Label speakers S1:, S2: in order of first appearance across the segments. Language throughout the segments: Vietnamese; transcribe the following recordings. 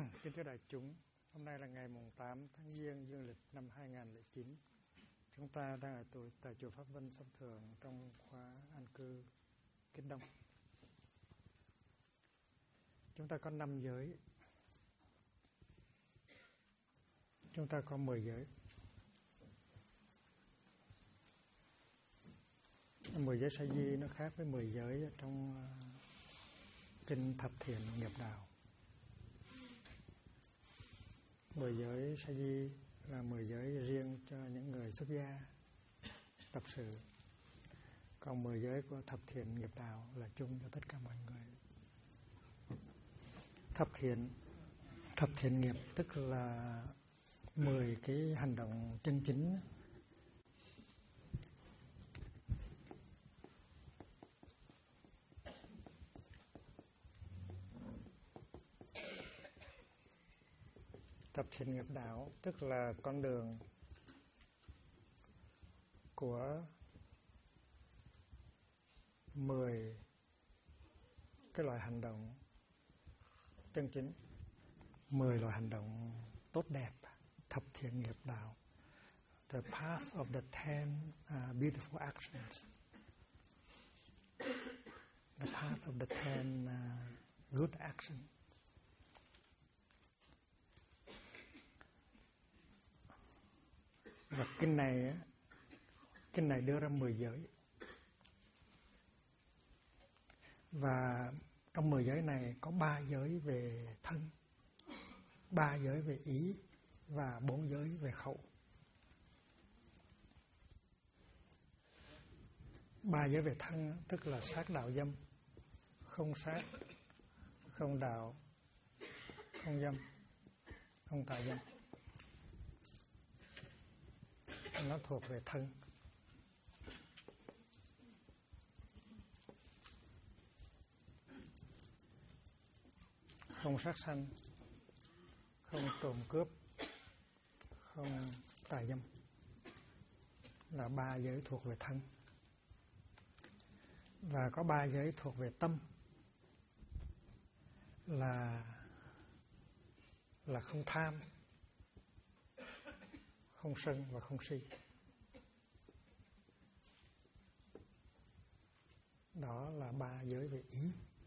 S1: Kính thưa đại chúng, hôm nay là ngày mùng 8 tháng Giêng dương lịch năm 2009. Chúng ta đang ở tại chùa Pháp Vân Sông Thường trong khóa an cư Kiến Đông. Chúng ta có 5 giới. Chúng ta có 10 giới. 10 giới sa di nó khác với 10 giới trong kinh Thập Thiện Nghiệp Đạo. 10 giới sa di là 10 giới riêng cho những người xuất gia tập sự. Còn 10 giới của Thập Thiện Nghiệp Đạo là chung cho tất cả mọi người. Thập thiện nghiệp tức là 10 cái hành động chân chính. Thập thiện nghiệp đạo tức là con đường của 10 cái loại hành động chân chính, 10 loại hành động tốt đẹp. Thập thiện nghiệp đạo, the path of the 10 beautiful actions, the path of the 10 good actions. Và kinh này đưa ra 10 giới. Và trong 10 giới này có 3 giới về thân, 3 giới về ý và 4 giới về khẩu. 3 giới về thân tức là sát đạo dâm, không sát, không đạo, không dâm, không tà dâm. Nó thuộc về thân. Không sát sanh, không trộm cướp, không tà dâm là 3 giới thuộc về thân. Và có 3 giới thuộc về tâm là không tham, không sân và không si. Đó là 3 giới về ý.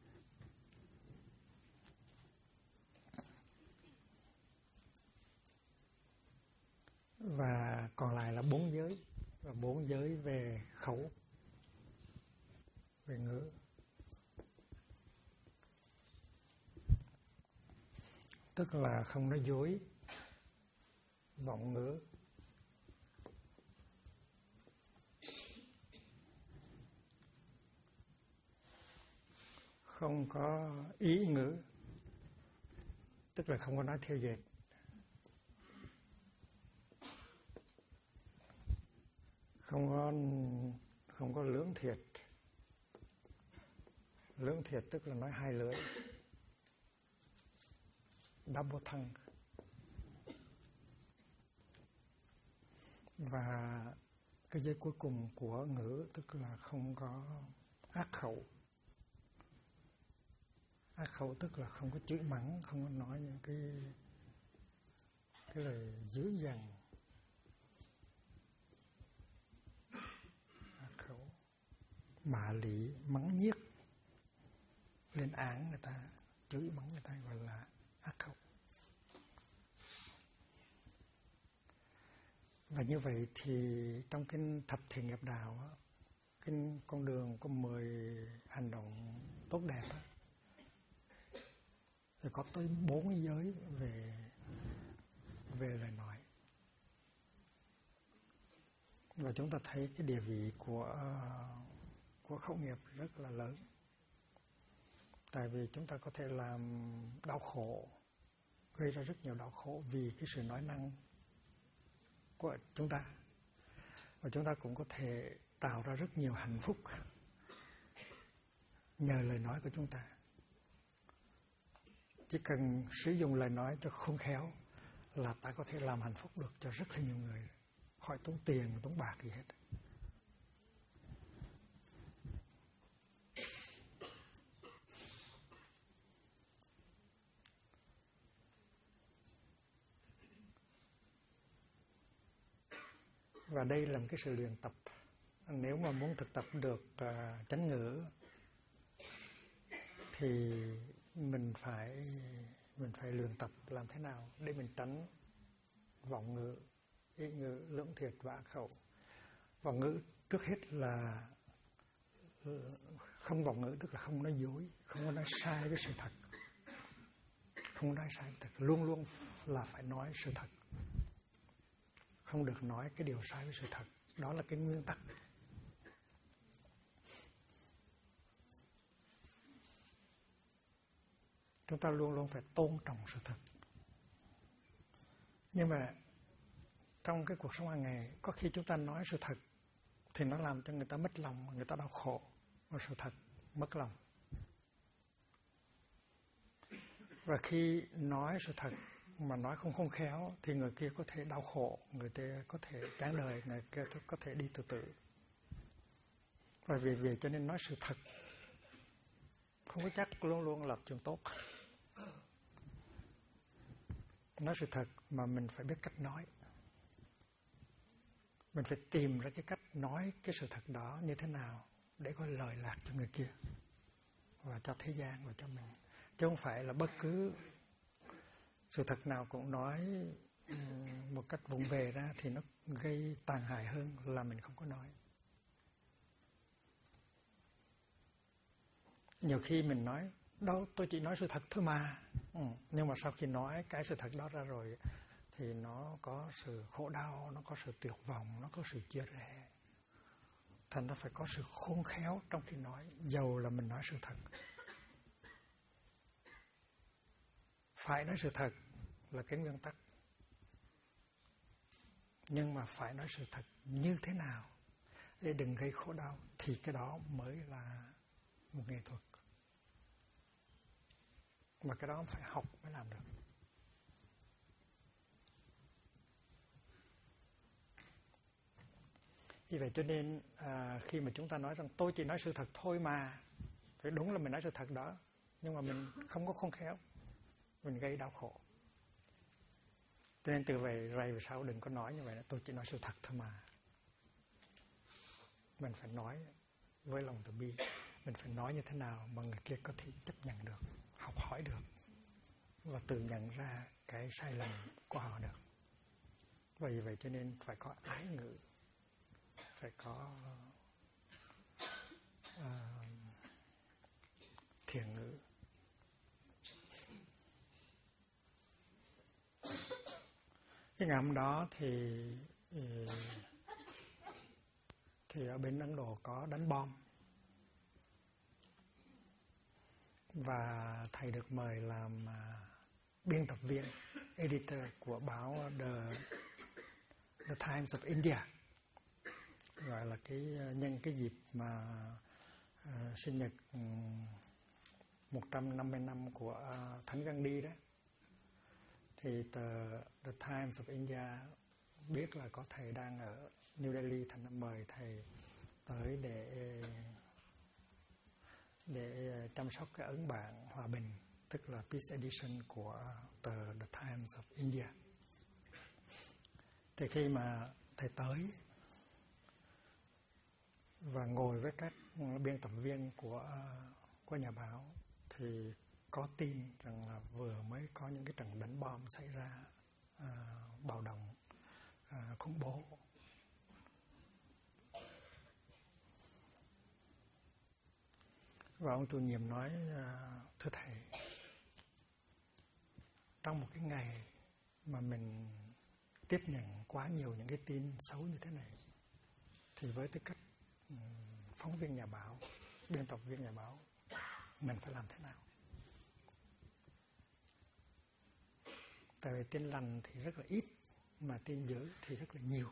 S1: Và còn lại là 4 giới. Và 4 giới về khẩu, về ngữ. Tức là không nói dối, vọng ngữ, không có ý ngữ, tức là không có nói theo dệt, không có lưỡng thiệt. Lưỡng thiệt tức là nói hai lưỡi, double tongue. Và cái giới cuối cùng của ngữ tức là không có ác khẩu. Ác khẩu tức là không có chửi mắng, không có nói những cái lời dữ dằn. Ác khẩu, mạ lị, mắng nhiếc, lên án người ta, chửi mắng người ta gọi là ác khẩu. Và như vậy thì trong kinh Thập Thiện Nghiệp Đạo, kinh con đường có 10 hành động tốt đẹp đó, thì có tới 4 giới về lời nói. Và chúng ta thấy cái địa vị của khẩu nghiệp rất là lớn. Tại vì chúng ta có thể làm đau khổ, gây ra rất nhiều đau khổ vì cái sự nói năng của chúng ta. Và chúng ta cũng có thể tạo ra rất nhiều hạnh phúc nhờ lời nói của chúng ta. Chỉ cần sử dụng lời nói cho khôn khéo là ta có thể làm hạnh phúc được cho rất là nhiều người, khỏi tốn tiền, tốn bạc gì hết. Và đây là một cái sự luyện tập. Nếu mà muốn thực tập được chánh ngữ thì mình phải luyện tập làm thế nào để mình tránh vọng ngữ, ý ngữ, lưỡng thiệt và ác khẩu. Vọng ngữ trước hết là không vọng ngữ, tức là không nói dối, không có nói sai với sự thật, không nói sai thật, luôn luôn là phải nói sự thật, không được nói cái điều sai với sự thật. Đó là cái nguyên tắc. Chúng ta luôn luôn phải tôn trọng sự thật. Nhưng mà trong cái cuộc sống hàng ngày, có khi chúng ta nói sự thật thì nó làm cho người ta mất lòng, người ta đau khổ. Và sự thật mất lòng. Và khi nói sự thật mà nói không khôn khéo thì người kia có thể đau khổ, người kia có thể chán đời, người kia có thể đi tự tử. Và vì vậy cho nên nói sự thật không có chắc luôn luôn là chuyện tốt. Nói sự thật mà mình phải biết cách nói. Mình phải tìm ra cái cách nói cái sự thật đó như thế nào để có lời lạc cho người kia và cho thế gian và cho mình. Chứ không phải là bất cứ sự thật nào cũng nói một cách vụng về ra thì nó gây tàn hại hơn là mình không có nói. Nhiều khi mình nói, đâu tôi chỉ nói sự thật thôi mà. Nhưng mà sau khi nói cái sự thật đó ra rồi thì nó có sự khổ đau, nó có sự tuyệt vọng, nó có sự chia rẽ. Thành ra phải có sự khôn khéo trong khi nói, dầu là mình nói sự thật. Phải nói sự thật là cái nguyên tắc. Nhưng mà phải nói sự thật như thế nào để đừng gây khổ đau thì cái đó mới là một nghệ thuật. Mà cái đó phải học mới làm được. Vì vậy cho nên khi mà chúng ta nói rằng tôi chỉ nói sự thật thôi mà, thì đúng là mình nói sự thật đó, nhưng mà mình không có khôn khéo, mình gây đau khổ. Cho nên từ về sau đừng có nói như vậy, tôi chỉ nói sự thật thôi mà. Mình phải nói với lòng từ bi, mình phải nói như thế nào mà người kia có thể chấp nhận được, học hỏi được và tự nhận ra cái sai lầm của họ được. Vì vậy cho nên phải có ái ngữ, phải có thiện ngữ. Cái ngày hôm đó thì ở bên Ấn Độ có đánh bom và thầy được mời làm biên tập viên, editor của báo The Times of India. Gọi là nhân cái dịp mà sinh nhật 150 năm của Thánh Gandhi đó, thì tờ The Times of India biết là có thầy đang ở New Delhi, thành đã mời thầy tới để chăm sóc cái ấn bản hòa bình, tức là Peace Edition của tờ The Times of India. Thì khi mà thầy tới và ngồi với các biên tập viên của nhà báo thì có tin rằng là vừa mới có những cái trận đánh bom xảy ra, bạo động, khủng bố. Và ông chủ nhiệm nói, thưa thầy, trong một cái ngày mà mình tiếp nhận quá nhiều những cái tin xấu như thế này, thì với tư cách phóng viên nhà báo, biên tập viên nhà báo, mình phải làm thế nào? Tại vì tin lành thì rất là ít, mà tin dữ thì rất là nhiều.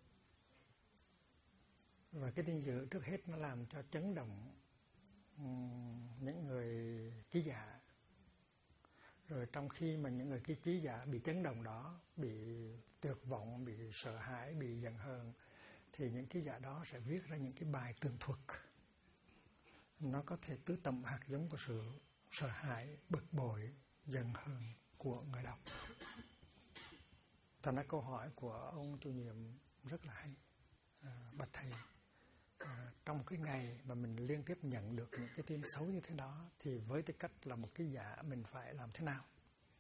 S1: Và cái tin dữ trước hết nó làm cho chấn động những người ký giả. Rồi trong khi mà những người ký giả bị chấn động đó, bị tuyệt vọng, bị sợ hãi, bị giận hờn, thì những ký giả đó sẽ viết ra những cái bài tường thuật. Nó có thể tưới tầm hạt giống của sự sợ hãi, bực bội, giận hờn của người đọc. Thành ra câu hỏi của ông chủ nhiệm rất là hay. bạch thầy, trong cái ngày mà mình liên tiếp nhận được những cái tin xấu như thế đó, thì với tư cách là một cái giả mình phải làm thế nào?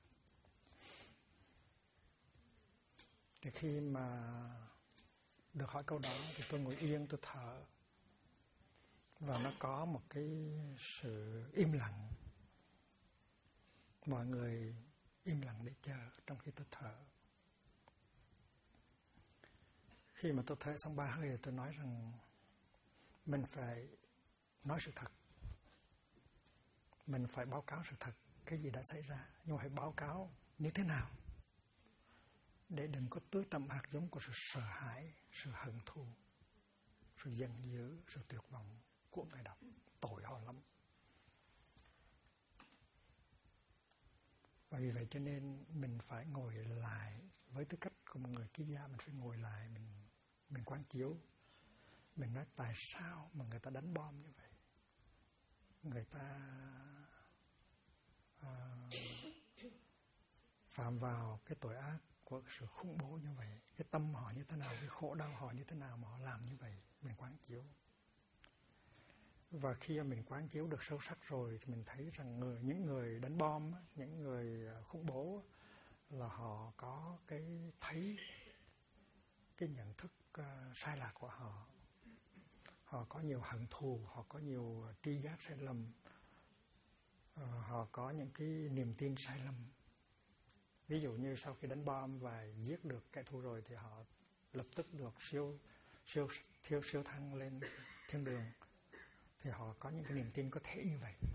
S1: Thì khi mà được hỏi câu đó thì tôi ngồi yên, tôi thở, và nó có một cái sự im lặng. Mọi người im lặng để chờ trong khi tôi thở. Khi mà tôi thở xong 3 hơi thì tôi nói rằng mình phải nói sự thật. Mình phải báo cáo sự thật, cái gì đã xảy ra, nhưng mà phải báo cáo như thế nào, để đừng có tưới tẩm hạt giống của sự sợ hãi, sự hận thù, sự giận dữ, sự tuyệt vọng của người đọc. Tội họ lắm. Và vì vậy cho nên mình phải ngồi lại, với tư cách của một người ký giả, mình phải ngồi lại, mình quán chiếu. Mình nói tại sao mà người ta đánh bom như vậy, người ta phạm vào cái tội ác của sự khủng bố như vậy, cái tâm họ như thế nào, cái khổ đau họ như thế nào mà họ làm như vậy. Mình quán chiếu. Và khi mình quán chiếu được sâu sắc rồi thì mình thấy rằng những người đánh bom, những người khủng bố là họ có cái thấy, cái nhận thức sai lạc của họ. Họ có nhiều hận thù, họ có nhiều tri giác sai lầm, họ có những cái niềm tin sai lầm. Ví dụ như sau khi đánh bom và giết được kẻ thù rồi thì họ lập tức được siêu thăng lên thiên đường. Thì họ có những cái niềm tin có thể như vậy.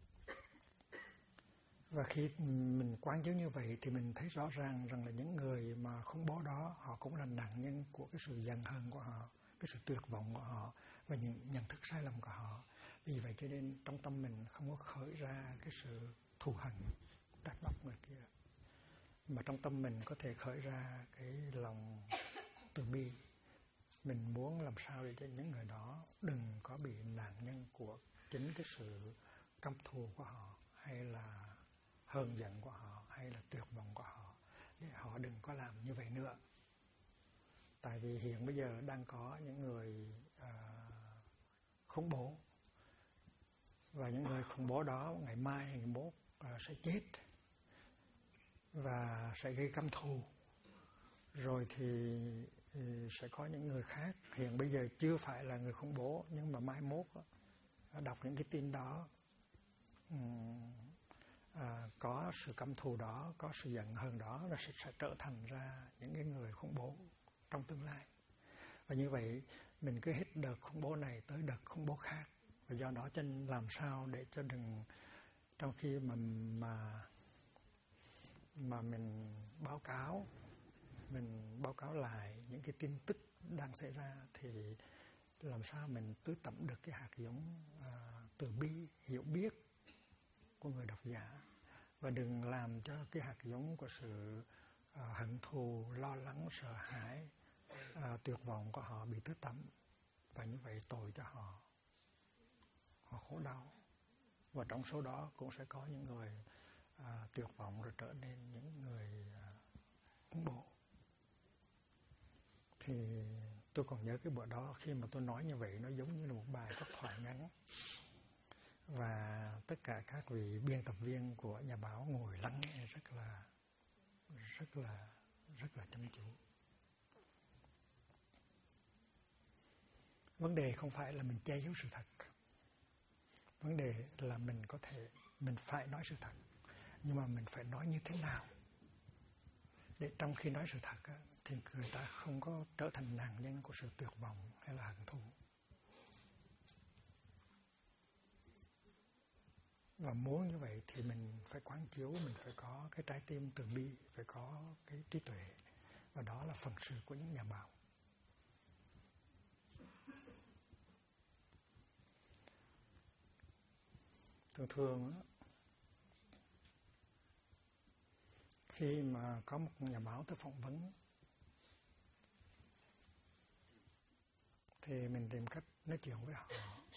S1: Và khi mình quán chiếu như vậy thì mình thấy rõ ràng rằng là những người mà khủng bố đó, họ cũng là nạn nhân của cái sự giận hờn của họ, cái sự tuyệt vọng của họ và những nhận thức sai lầm của họ. Vì vậy cho nên trong tâm mình không có khởi ra cái sự thù hằn, trách móc người kia, mà trong tâm mình có thể khởi ra cái lòng từ bi. Mình muốn làm sao để cho những người đó đừng có bị nạn nhân của chính cái sự căm thù của họ, hay là hờn giận của họ, hay là tuyệt vọng của họ, để họ đừng có làm như vậy nữa. Tại vì hiện bây giờ đang có những người khủng bố, và những người khủng bố đó ngày mai ngày mốt sẽ chết và sẽ gây căm thù. Rồi thì sẽ có những người khác hiện bây giờ chưa phải là người khủng bố, nhưng mà mai mốt đọc những cái tin đó, có sự căm thù đó, có sự giận hờn đó, là sẽ trở thành ra những cái người khủng bố trong tương lai. Và như vậy mình cứ hết đợt khủng bố này tới đợt khủng bố khác. Và do đó cho nên làm sao để cho đừng, trong khi mà mình báo cáo lại những cái tin tức đang xảy ra, thì làm sao mình tưới tẩm được cái hạt giống từ bi, hiểu biết của người độc giả, và đừng làm cho cái hạt giống của sự hận thù, lo lắng, sợ hãi, tuyệt vọng của họ bị tưới tẩm. Và như vậy tội cho họ khổ đau. Và trong số đó cũng sẽ có những người tuyệt vọng rồi trở nên những người khủng bố. Thì tôi còn nhớ cái bữa đó, khi mà tôi nói như vậy, nó giống như là một bài phát thoại ngắn, và tất cả các vị biên tập viên của nhà báo ngồi lắng nghe rất là chăm chú. Vấn đề không phải là mình che giấu sự thật. Vấn đề là mình phải nói sự thật, nhưng mà mình phải nói như thế nào để trong khi nói sự thật thì người ta không có trở thành nạn nhân của sự tuyệt vọng hay là hận thù. Và muốn như vậy thì mình phải quán chiếu, mình phải có cái trái tim từ bi, phải có cái trí tuệ, và đó là phần sự của những nhà báo. Thường khi mà có một nhà báo tới phỏng vấn thì mình tìm cách nói chuyện với họ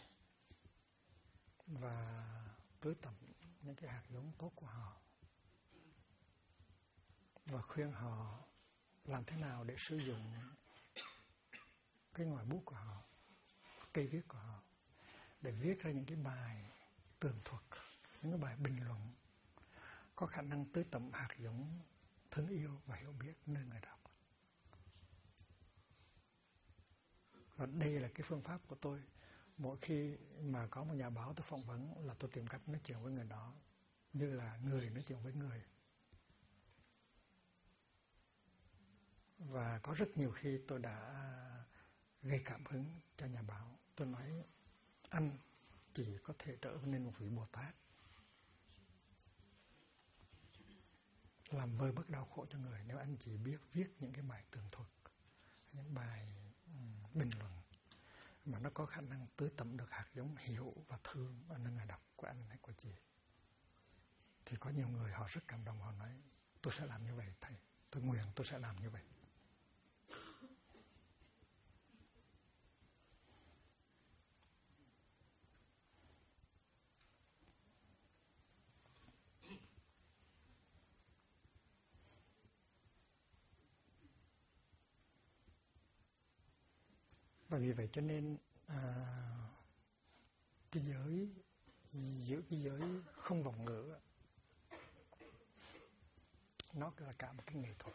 S1: và tưới tẩm những cái hạt giống tốt của họ, và khuyên họ làm thế nào để sử dụng cái ngòi bút của họ, cây viết của họ, để viết ra những cái bài tường thuật, những cái bài bình luận có khả năng tưới tẩm hạt giống thương yêu và hiểu biết nơi người đọc. Và đây là cái phương pháp của tôi. Mỗi khi mà có một nhà báo tôi phỏng vấn là tôi tìm cách nói chuyện với người đó như là người nói chuyện với người. Và có rất nhiều khi tôi đã gây cảm hứng cho nhà báo. Tôi nói anh chỉ có thể trở nên một vị Bồ Tát, làm vơi bớt đau khổ cho người nếu anh chỉ biết viết những cái bài tường thuật, những bài bình luận mà nó có khả năng tưới tẩm được hạt giống hiểu và thương ở nơi người đọc của anh hay của chị. Thì có nhiều người họ rất cảm động, họ nói tôi sẽ làm như vậy thầy, tôi nguyện tôi sẽ làm như vậy. Và vì vậy cho nên cái giới, giữ cái giới không vọng ngữ, nó là cả một cái nghệ thuật.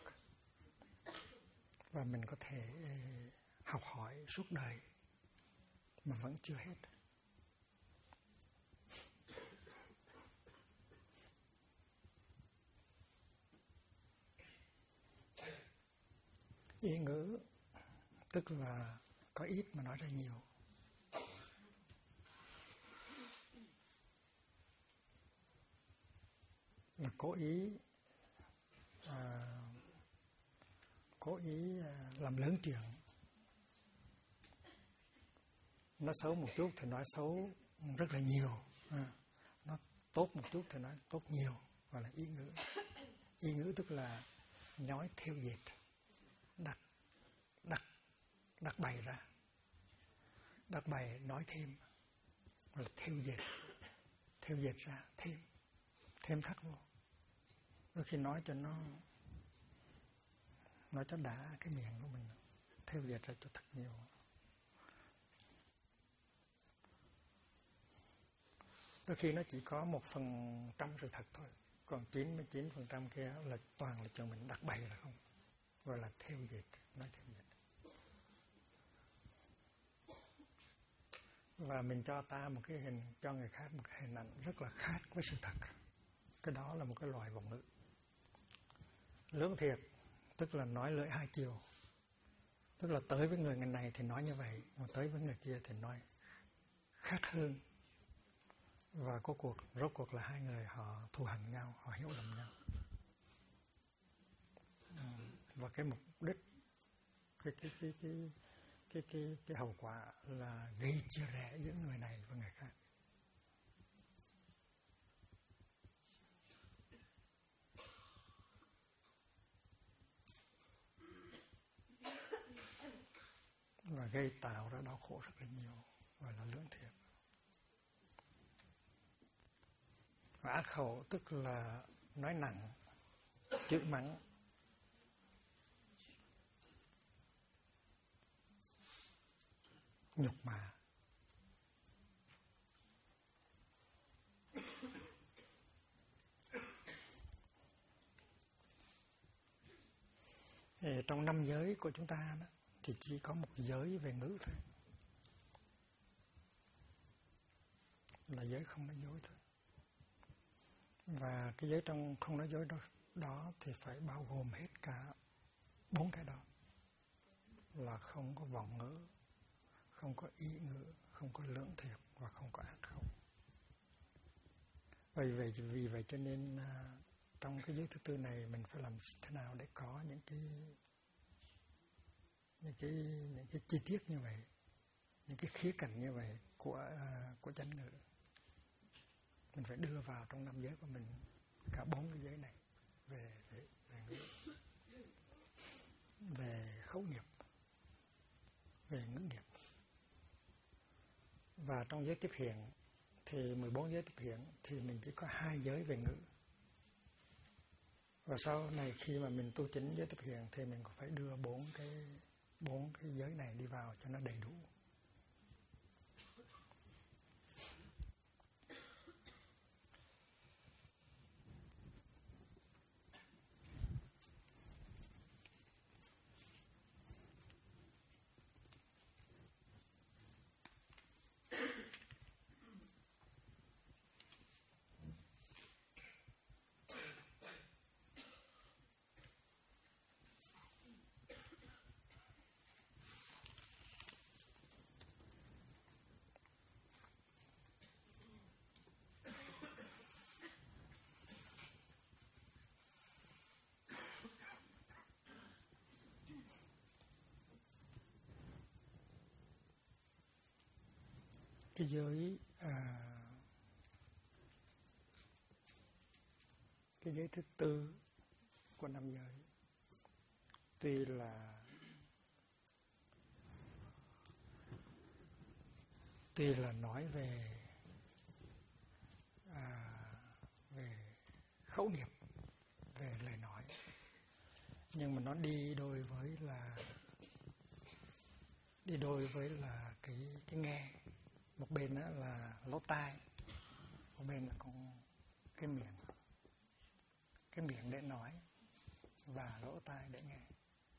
S1: Và mình có thể học hỏi suốt đời mà vẫn chưa hết. Ý ngữ tức là có ít mà nói ra nhiều. Là cố ý làm lớn chuyện. Nó xấu một chút thì nói xấu rất là nhiều, nó tốt một chút thì nói tốt nhiều, gọi là ý ngữ. Ý ngữ tức là nói theo dệt, đặt bày ra, đặt bày nói thêm, gọi là theo dệt ra, thêm thắt vô. Đôi khi nói cho đã cái miệng của mình, theo dệt ra cho thật nhiều. Đôi khi nó chỉ có 1% sự thật thôi, còn 99% kia là toàn là chuyện mình đặt bày là không, gọi là theo dệt, nói theo dệt. Và mình cho người khác một cái hình ảnh rất là khác với sự thật. Cái đó là một cái loại vọng ngữ. Lưỡng thiệt tức là nói lưỡi hai chiều, tức là tới với người này thì nói như vậy, mà tới với người kia thì nói khác hơn. Và rốt cuộc là hai người họ thù hằn nhau, họ hiểu lầm nhau. Và cái mục đích, cái hậu quả là gây chia rẽ giữa người này và người khác. Và tạo ra đau khổ rất là nhiều, gọi là lưỡng thiệt. Và ác khẩu tức là nói nặng, chửi mắng, nhục mạ. Trong 5 giới của chúng ta đó, thì chỉ có một giới về ngữ thôi, là giới không nói dối thôi. Và cái giới trong không nói dối đó thì phải bao gồm hết cả 4 cái đó, là không có vọng ngữ, không có ý ngữ, không có lưỡng thiệt và không có ác khẩu. Vì vậy cho nên trong cái giới thứ tư này mình phải làm thế nào để có những cái chi tiết như vậy, những cái khía cạnh như vậy của chánh ngữ. Mình phải đưa vào trong 5 giới của mình cả 4 cái giới này về ngữ, về khẩu nghiệp, về ngữ nghiệp. Và trong giới tiếp hiện thì 14 giới tiếp hiện thì mình chỉ có 2 giới về ngữ. Và sau này khi mà mình tu chính giới tiếp hiện thì mình cũng phải đưa 4 4 cái giới này đi vào cho nó đầy đủ. Cái giới thứ tư của 5 giới tuy là nói về khẩu nghiệp, về lời nói, nhưng mà nó đi đôi với là cái nghe. Một bên đó là lỗ tai, một bên là con cái miệng để nói và lỗ tai để nghe.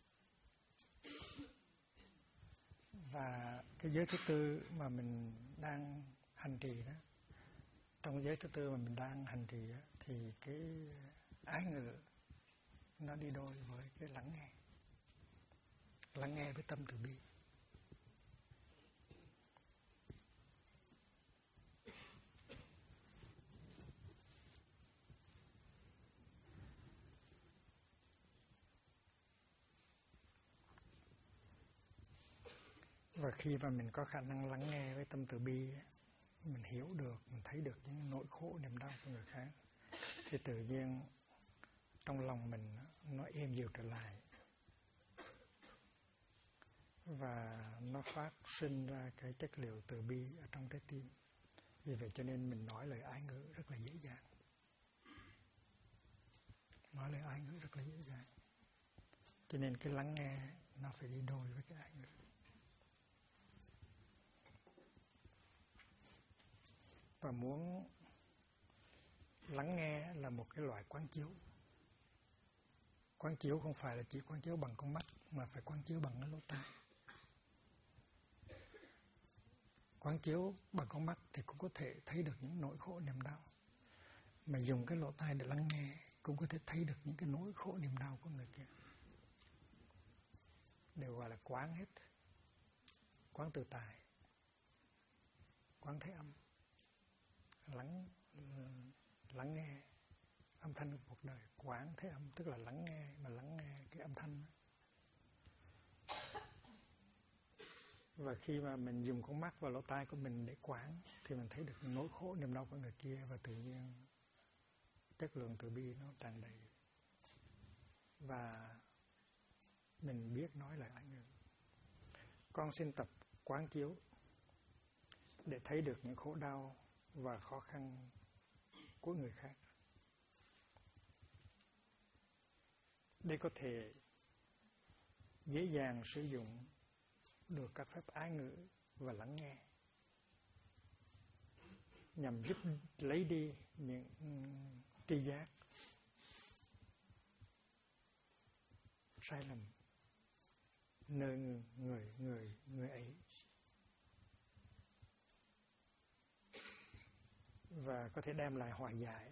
S1: Và cái giới thứ tư mà mình đang hành trì đó, trong giới thứ tư mà mình đang hành trì đó, thì cái ái ngữ nó đi đôi với cái lắng nghe với tâm từ bi. Và khi mà mình có khả năng lắng nghe với tâm từ bi, mình hiểu được, mình thấy được những nỗi khổ niềm đau của người khác, thì tự nhiên trong lòng mình nó êm dịu trở lại, và nó phát sinh ra cái chất liệu từ bi ở trong trái tim. Vì vậy cho nên mình nói lời ái ngữ rất là dễ dàng. Nói lời ái ngữ rất là dễ dàng. Cho nên cái lắng nghe nó phải đi đôi với cái ái ngữ. Và muốn lắng nghe là một cái loại quán chiếu. Quán chiếu không phải là chỉ quán chiếu bằng con mắt, mà phải quán chiếu bằng cái lỗ tai. Quán chiếu bằng con mắt thì cũng có thể thấy được những nỗi khổ niềm đau, mà dùng cái lỗ tai để lắng nghe cũng có thể thấy được những cái nỗi khổ niềm đau của người kia. Đều gọi là quán hết. Quán tự tại, quán thế âm, lắng nghe âm thanh của cuộc đời. Quán thế âm tức là lắng nghe, mà lắng nghe cái âm thanh đó. Và khi mà mình dùng con mắt và lỗ tai của mình để quán, thì mình thấy được nỗi khổ niềm đau của người kia, và tự nhiên chất lượng từ bi nó tràn đầy, và mình biết nói lời ái ngữ. Con xin tập quán chiếu để thấy được những khổ đau và khó khăn của người khác, để có thể dễ dàng sử dụng được các phép ái ngữ và lắng nghe, nhằm giúp lấy đi những tri giác sai lầm nơi người ấy, và có thể đem lại hòa giải,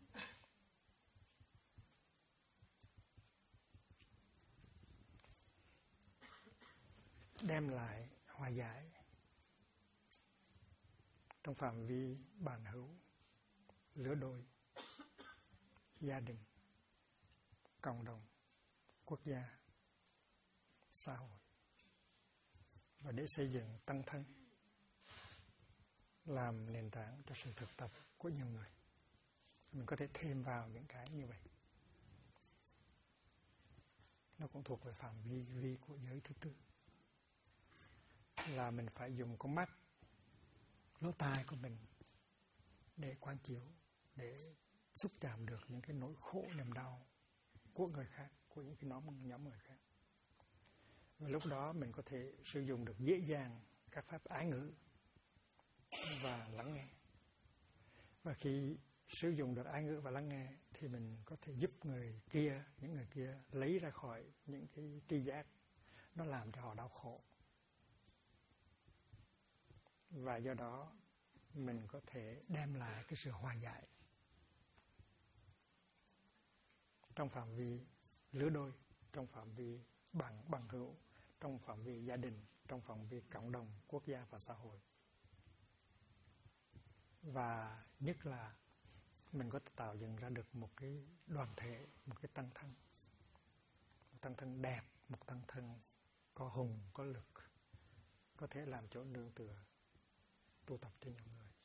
S1: trong phạm vi bản hữu, lứa đôi, gia đình, cộng đồng, quốc gia, xã hội, và để xây dựng tăng thân, làm nền tảng cho sự thực tập của nhiều người. Mình có thể thêm vào những cái như vậy. Nó cũng thuộc về phạm vi của giới thứ tư, là mình phải dùng con mắt, lỗ tai của mình để quán chiếu, để xúc chạm được những cái nỗi khổ niềm đau của người khác, của những cái nhóm người khác. Và lúc đó mình có thể sử dụng được dễ dàng các pháp ái ngữ và lắng nghe. Và khi sử dụng được ái ngữ và lắng nghe thì mình có thể giúp những người kia lấy ra khỏi những cái tri giác nó làm cho họ đau khổ. Và do đó mình có thể đem lại cái sự hòa giải trong phạm vi lứa đôi, trong phạm vi bằng hữu, trong phạm vi gia đình, trong phạm vi cộng đồng, quốc gia và xã hội. Và nhất là mình có thể tạo dựng ra được một cái đoàn thể, một cái tăng thân. Một tăng thân đẹp, một tăng thân có hùng, có lực, có thể làm chỗ nương tựa, tu tập cho nhiều người.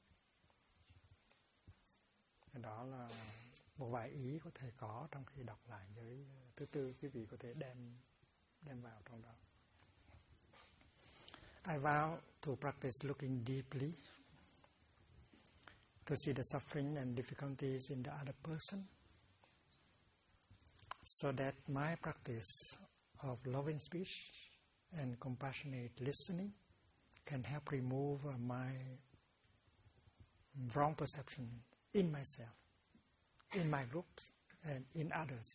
S1: Đó là một vài ý có thể có trong khi đọc lại giới thứ tư, quý vị có thể đem vào trong đó. I vow to practice looking deeply, to see the suffering and difficulties in the other person, so that my practice of loving speech and compassionate listening can help remove my wrong perception in myself, in my groups, and in others,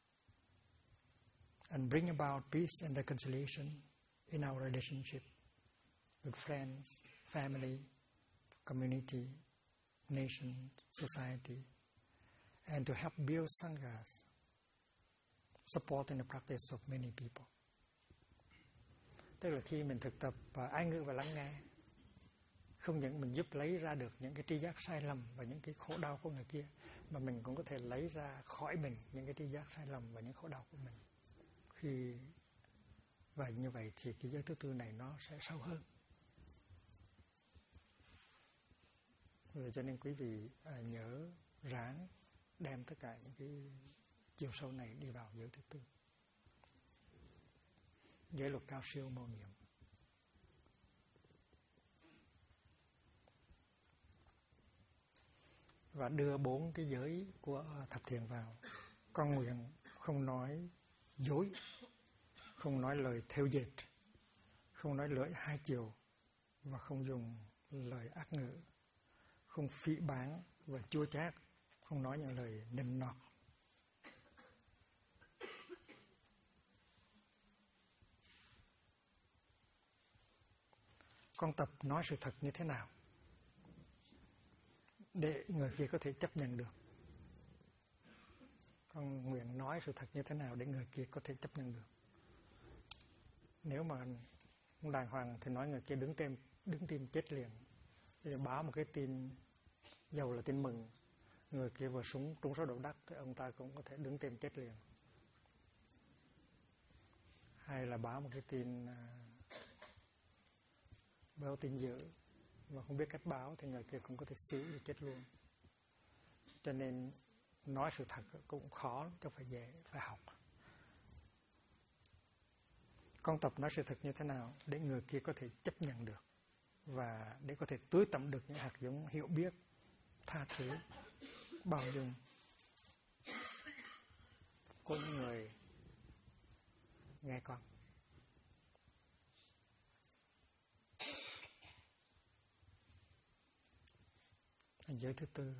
S1: and bring about peace and reconciliation in our relationship with friends, family, community, nation, society, and to help build sanghas, supporting the practice of many people. Tức là khi mình thực tập ái ngữ và lắng nghe, không những mình giúp lấy ra được những cái tri giác sai lầm và những cái khổ đau của người kia, mà mình cũng có thể lấy ra khỏi mình những cái tri giác sai lầm và những khổ đau của mình. Và như vậy thì cái giới thứ tư này nó sẽ sâu hơn. Vì cho nên quý vị nhớ ráng đem tất cả những cái chiều sâu này đi vào giới thứ tư. Giới luật cao siêu mầu nhiệm. Và đưa 4 cái giới của thập thiện vào. Con nguyện không nói dối, không nói lời thêu dệt, không nói lưỡi hai chiều, và không dùng lời ác ngữ, không phỉ báng và chua chát, không nói những lời nịnh nọt. Con tập nói sự thật như thế nào để người kia có thể chấp nhận được? Con nguyện nói sự thật như thế nào để người kia có thể chấp nhận được? Nếu mà đàng hoàng thì nói người kia đứng tim chết liền. Thì báo một cái tin, dầu là tin mừng, người kia vừa trúng số đậu đắc thì ông ta cũng có thể đứng tim chết liền. Hay là báo một cái tin báo tin dữ mà không biết cách báo thì người kia cũng có thể xíu để chết luôn. Cho nên nói sự thật cũng khó, chứ phải dễ, phải học. Con tập nói sự thật như thế nào để người kia có thể chấp nhận được, và để có thể tưới tẩm được những hạt giống hiểu biết, tha thứ, bao dung của những người nghe con. Giới thứ tư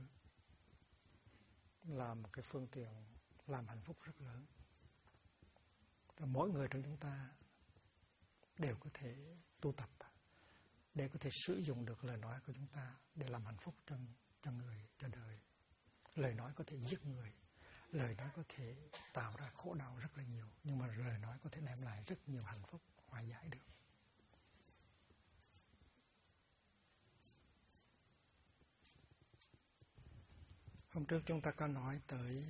S1: là một cái phương tiện làm hạnh phúc rất lớn. Và mỗi người trong chúng ta đều có thể tu tập để có thể sử dụng được lời nói của chúng ta để làm hạnh phúc cho người, cho đời. Lời nói có thể giết người, lời nói có thể tạo ra khổ đau rất là nhiều, nhưng mà lời nói có thể đem lại rất nhiều hạnh phúc, hòa giải được. Hôm trước chúng ta có nói tới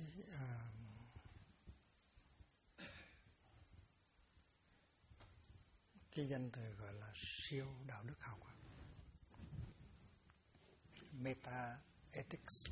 S1: cái danh từ gọi là siêu đạo đức học, meta ethics.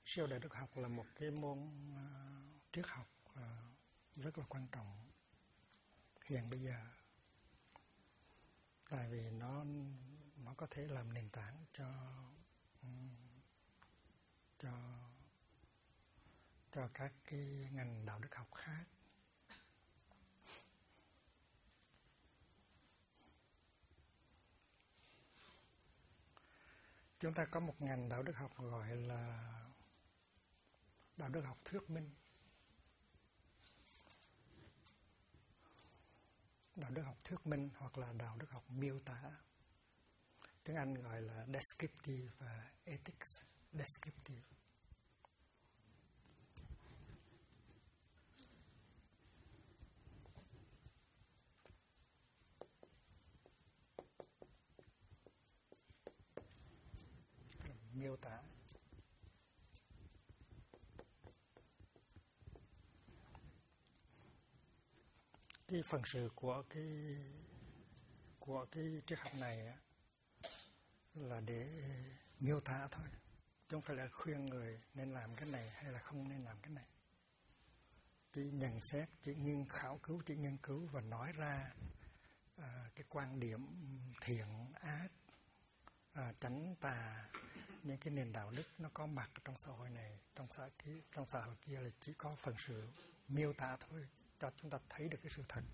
S1: Siêu đại đức học là một cái môn triết học rất là quan trọng hiện bây giờ, tại vì nó có thể làm nền tảng cho các cái ngành đạo đức học khác. Chúng ta có một ngành đạo đức học gọi là đạo đức học thuyết minh. Đạo đức học thuyết minh hoặc là đạo đức học miêu tả. Tiếng Anh gọi là descriptive và ethics. Descriptive. Miêu tả. Cái phần sự của cái triết học này là để miêu tả thôi, chứ không phải là khuyên người nên làm cái này hay là không nên làm cái này. Chỉ nhận xét, chỉ nghiên cứu và nói ra cái quan điểm thiện ác, chánh tà, những cái nền đạo đức nó có mặt trong xã hội này, trong xã hội kia là chỉ có phần sự miêu tả thôi, cho chúng ta thấy được cái sự thật.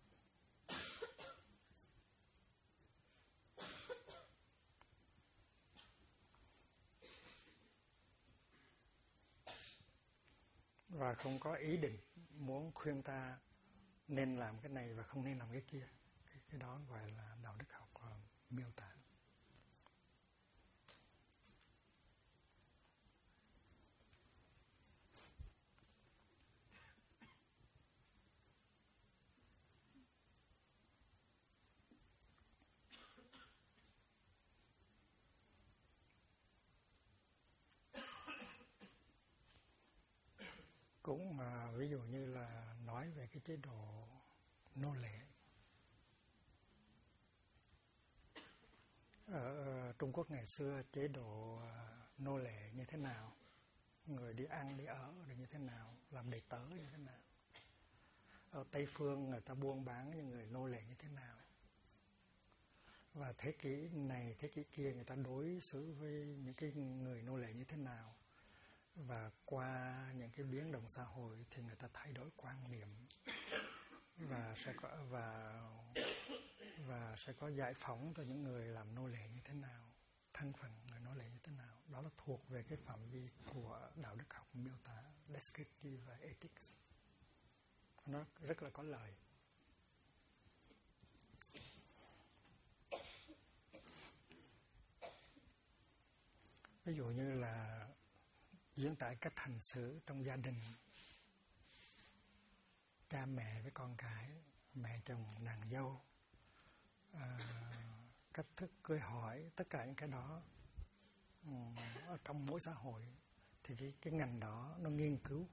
S1: Và không có ý định muốn khuyên ta nên làm cái này và không nên làm cái kia. Cái đó gọi là đạo đức học miêu tả. Cũng ví dụ như là nói về cái chế độ nô lệ. Ở Trung Quốc ngày xưa chế độ nô lệ như thế nào, người đi ăn đi ở rồi như thế nào, làm đầy tớ như thế nào. Ở Tây Phương người ta buôn bán những người nô lệ như thế nào. Và thế kỷ này, thế kỷ kia người ta đối xử với những cái người nô lệ như thế nào. Và qua những cái biến động xã hội thì người ta thay đổi quan niệm và sẽ có giải phóng cho những người làm nô lệ như thế nào, thân phận người nô lệ như thế nào. Đó là thuộc về cái phạm vi của đạo đức học miêu tả, descriptive và ethics. Nó rất là có lợi. Ví dụ như là diễn tả cách hành xử trong gia đình, cha mẹ với con cái, mẹ chồng nàng dâu, cách thức cưới hỏi, tất cả những cái đó ở trong mỗi xã hội thì cái ngành đó nó nghiên cứu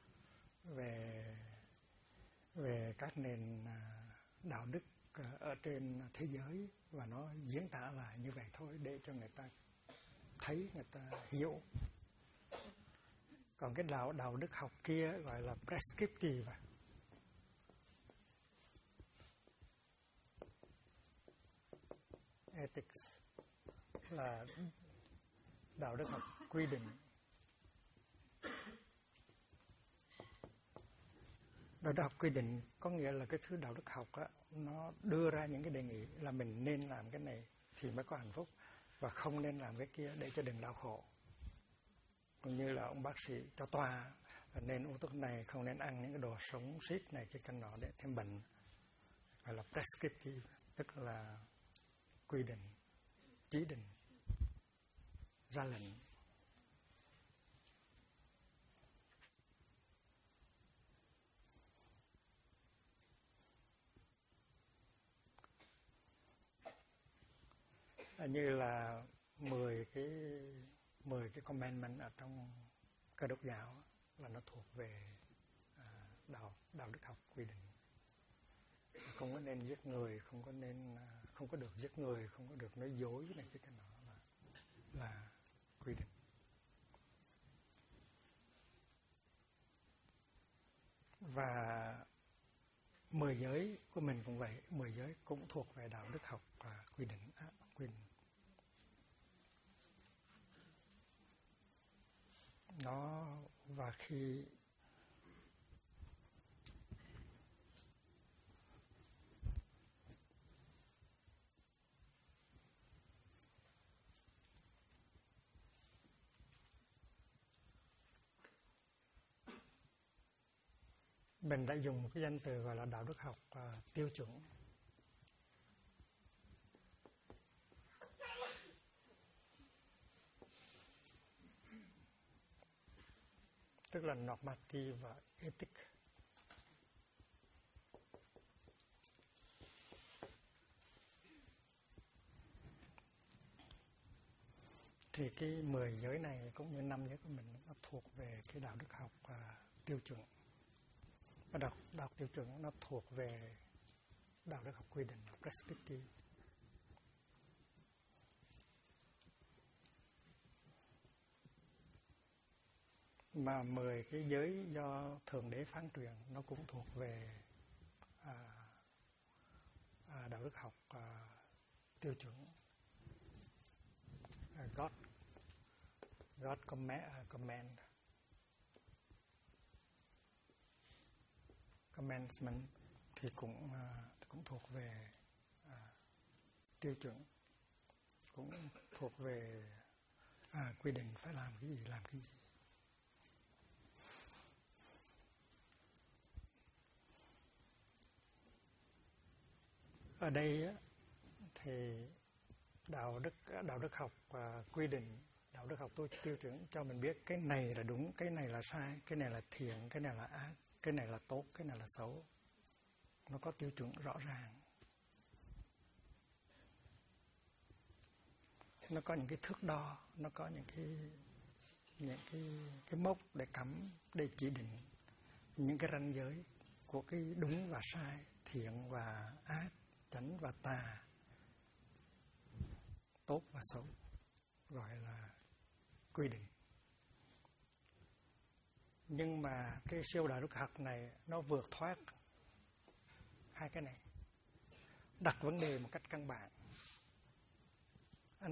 S1: về các nền đạo đức ở trên thế giới và nó diễn tả lại như vậy thôi để cho người ta thấy, người ta hiểu. Còn cái đạo đức học kia gọi là prescriptive. Ethics là đạo đức học quy định. Đạo đức học quy định có nghĩa là cái thứ đạo đức học á, nó đưa ra những cái đề nghị là mình nên làm cái này thì mới có hạnh phúc và không nên làm cái kia để cho đừng đau khổ. Cũng như là ông bác sĩ cho tòa là nên uống thuốc này, không nên ăn những cái đồ sống xít này cái nọ để thêm bệnh. Gọi là prescriptive, tức là quy định, chỉ định, ra lệnh. Như là 10 cái commandment ở trong Cơ Đốc giáo là nó thuộc về đạo đức học quy định. Không có nên giết người, không có được giết người, không có được nói dối này cái nọ là quy định. Và 10 giới của mình cũng vậy, 10 giới cũng thuộc về đạo đức học và quy định. Nó và khi mình đã dùng một cái danh từ gọi là đạo đức học tiêu chuẩn. Tức là normative và ethic. Thì cái 10 giới này cũng như 5 giới của mình nó thuộc về cái đạo đức học tiêu chuẩn. Và đạo đức tiêu chuẩn nó thuộc về đạo đức học quy định, prescriptive. Mà 10 cái giới do Thượng Đế phán truyền nó cũng thuộc về đạo đức học tiêu chuẩn. God commandment thì cũng thuộc về tiêu chuẩn, cũng thuộc về quy định phải làm cái gì, làm cái gì. Ở đây á, thì đạo đức học quy định, đạo đức học tiêu chuẩn cho mình biết cái này là đúng, cái này là sai, cái này là thiện, cái này là ác, cái này là tốt, cái này là xấu. Nó có tiêu chuẩn rõ ràng. Nó có những cái thước đo, nó có những cái mốc để cắm, để chỉ định những cái ranh giới của cái đúng và sai, thiện và ác, chánh và tà, tốt và xấu, gọi là quy định. Nhưng mà cái siêu đạo đức học này nó vượt thoát hai cái này, đặt vấn đề một cách căn bản. Anh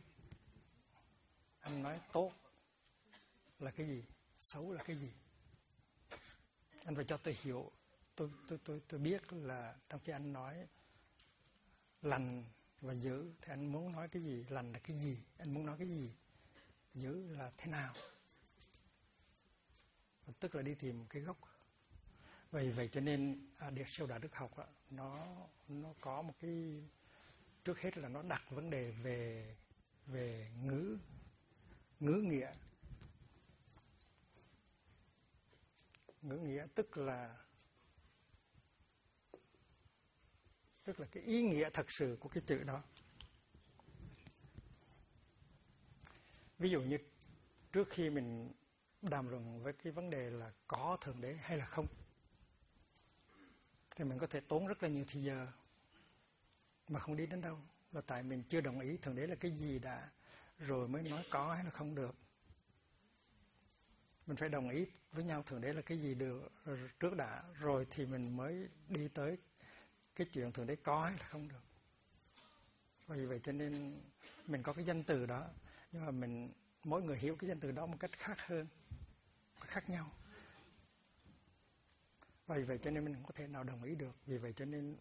S1: nói tốt là cái gì, xấu là cái gì. Anh phải cho tôi hiểu, tôi biết là trong khi anh nói lành và dữ thì anh muốn nói cái gì, lành là cái gì, anh muốn nói cái gì, dữ là thế nào. Tức là đi tìm cái gốc. Vậy cho nên siêu đạo đức học nó có một cái, trước hết là nó đặt vấn đề về ngữ nghĩa. Ngữ nghĩa tức là cái ý nghĩa thật sự của cái chữ đó. Ví dụ như trước khi mình đàm luận với cái vấn đề là có Thượng Đế hay là không, thì mình có thể tốn rất là nhiều thời giờ mà không đi đến đâu. Là tại mình chưa đồng ý Thượng Đế là cái gì đã, rồi mới nói có hay là không được. Mình phải đồng ý với nhau Thượng Đế là cái gì được trước đã, rồi thì mình mới đi tới cái chuyện Thượng Đế có hay là không được. Vì vậy cho nên mình có cái danh từ đó, nhưng mà mỗi người hiểu cái danh từ đó một cách khác nhau. Vì vậy cho nên mình không có thể nào đồng ý được. Vì vậy cho nên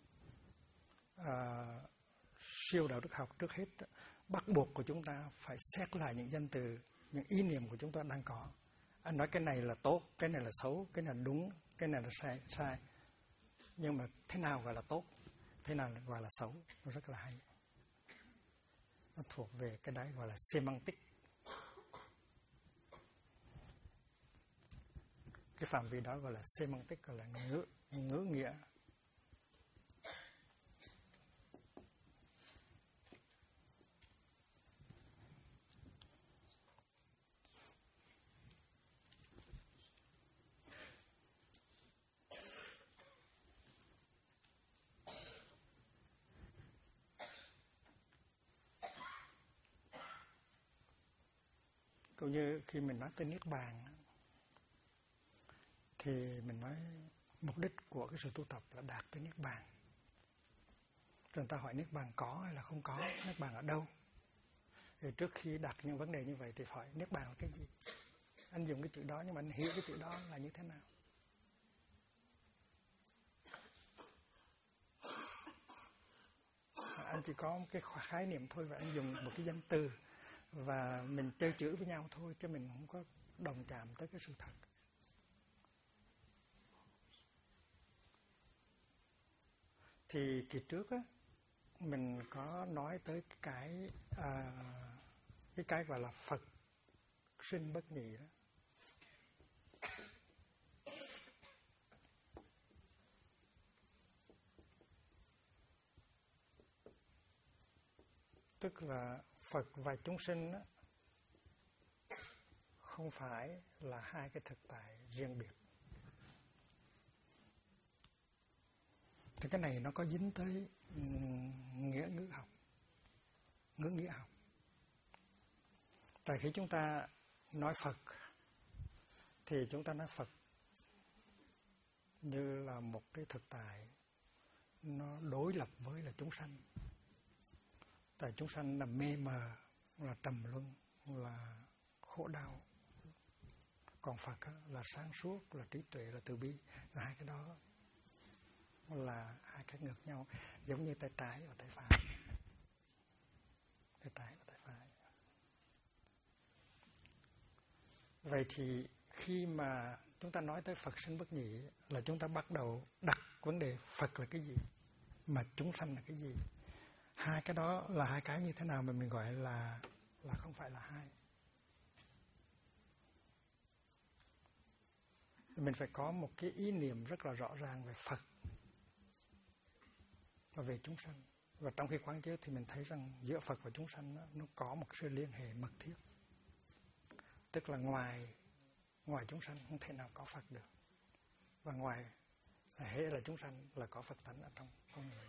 S1: siêu đạo đức học trước hết bắt buộc của chúng ta phải xét lại những danh từ, những ý niệm của chúng ta đang có. Anh nói cái này là tốt, cái này là xấu, cái này là đúng, cái này là sai. Nhưng mà thế nào gọi là tốt, thế nào gọi là xấu, nó rất là hay. Nó thuộc về cái đấy gọi là semantic. Cái phạm vi đó gọi là semantic, gọi là ngữ nghĩa. Cũng như khi mình nói tới Niết Bàn thì mình nói mục đích của cái sự tu tập là đạt tới niết bàn. Rồi người ta hỏi niết bàn có hay là không có, niết bàn ở đâu? Thì trước khi đặt những vấn đề như vậy thì hỏi niết bàn là cái gì? Anh dùng cái chữ đó nhưng mà anh hiểu cái chữ đó là như thế nào? Anh chỉ có một cái khái niệm thôi và anh dùng một cái danh từ và mình chơi chữ với nhau thôi, chứ mình không có đồng chạm tới cái sự thật. Thì kỳ trước á, mình có nói tới cái gọi là Phật sinh bất nhị đó. Tức là Phật và chúng sinh đó, không phải là hai cái thực tại riêng biệt. Thì cái này nó có dính tới nghĩa ngữ học, ngữ nghĩa học. Tại khi chúng ta nói Phật thì chúng ta nói Phật như là một cái thực tại nó đối lập với là chúng sanh. Tại chúng sanh là mê mờ, là trầm luân, là khổ đau. Còn Phật là sáng suốt, là trí tuệ, là từ bi. Là hai cái đó là hai cái ngược nhau, giống như tay trái và tay phải. Tay trái và tay phải. Vậy thì khi mà chúng ta nói tới Phật sinh bất nhị là chúng ta bắt đầu đặt vấn đề Phật là cái gì, mà chúng sanh là cái gì. Hai cái đó là hai cái như thế nào mà mình gọi là không phải là hai. Mình phải có một cái ý niệm rất là rõ ràng về Phật và về chúng sanh. Và trong khi quán chiếu thì mình thấy rằng giữa Phật và chúng sanh nó có một sự liên hệ mật thiết. Tức là ngoài chúng sanh không thể nào có Phật được. Và ngoài hễ là chúng sanh là có Phật tánh ở trong con người.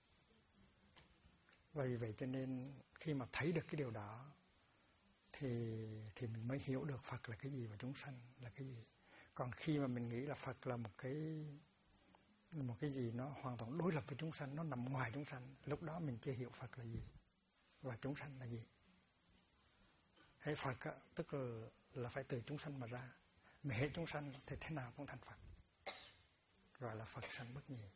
S1: Và vì vậy cho nên khi mà thấy được cái điều đó thì mình mới hiểu được Phật là cái gì và chúng sanh là cái gì. Còn khi mà mình nghĩ là Phật là một cái gì nó hoàn toàn đối lập với chúng sanh, nó nằm ngoài chúng sanh, lúc đó mình chưa hiểu Phật là gì và chúng sanh là gì. Hay Phật á, tức là phải từ chúng sanh mà ra. Mà hết chúng sanh thì thế nào cũng thành Phật. Gọi là Phật sanh bất nhị.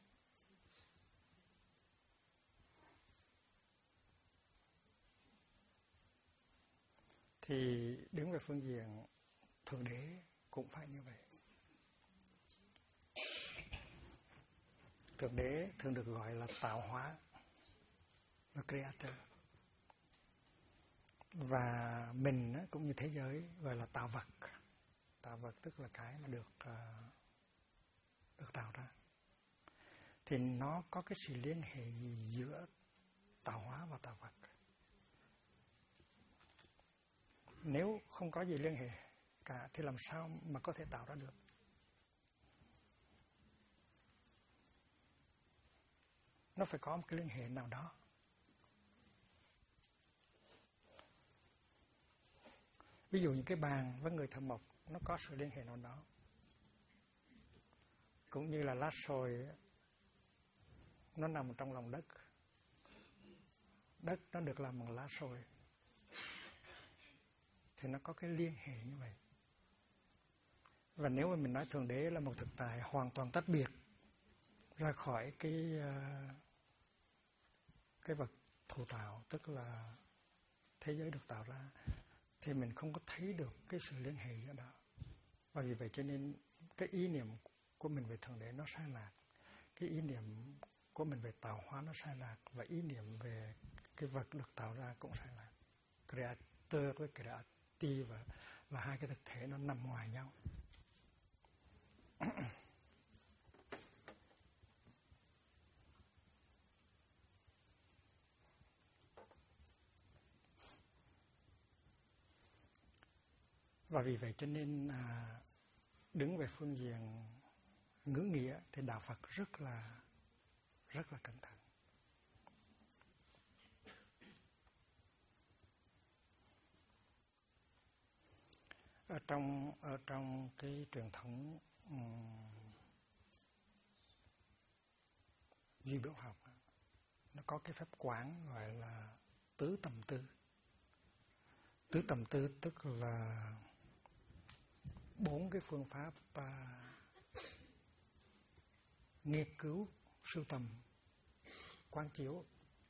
S1: Thì đứng về phương diện Thượng Đế cũng phải như vậy. Thượng Đế thường được gọi là tạo hóa, là Creator. Và mình cũng như thế giới gọi là tạo vật. Tạo vật tức là cái mà được tạo ra. Thì nó có cái sự liên hệ gì giữa tạo hóa và tạo vật? Nếu không có gì liên hệ cả thì làm sao mà có thể tạo ra được? Nó phải có một cái liên hệ nào đó. Ví dụ như cái bàn với người thợ mộc nó có sự liên hệ nào đó. Cũng như là lá xôi nó nằm trong lòng đất. Đất nó được làm bằng lá xôi. Thì nó có cái liên hệ như vậy. Và nếu mà mình nói Thượng Đế là một thực tại hoàn toàn tách biệt ra khỏi cái vật thụ tạo, tức là thế giới được tạo ra, thì mình không có thấy được cái sự liên hệ giữa đó. Và vì vậy cho nên cái ý niệm của mình về Thượng Đế nó sai lạc. Cái ý niệm của mình về tạo hóa nó sai lạc. Và ý niệm về cái vật được tạo ra cũng sai lạc. Creator với creative là hai cái thực thể nó nằm ngoài nhau. Và vì vậy cho nên đứng về phương diện ngữ nghĩa thì đạo Phật rất là cẩn thận. Ở trong cái truyền thống duy biểu học nó có cái phép quán gọi là tứ tầm tư. Tứ tầm tư tức là 4 cái phương pháp nghiên cứu, sưu tầm, quán chiếu.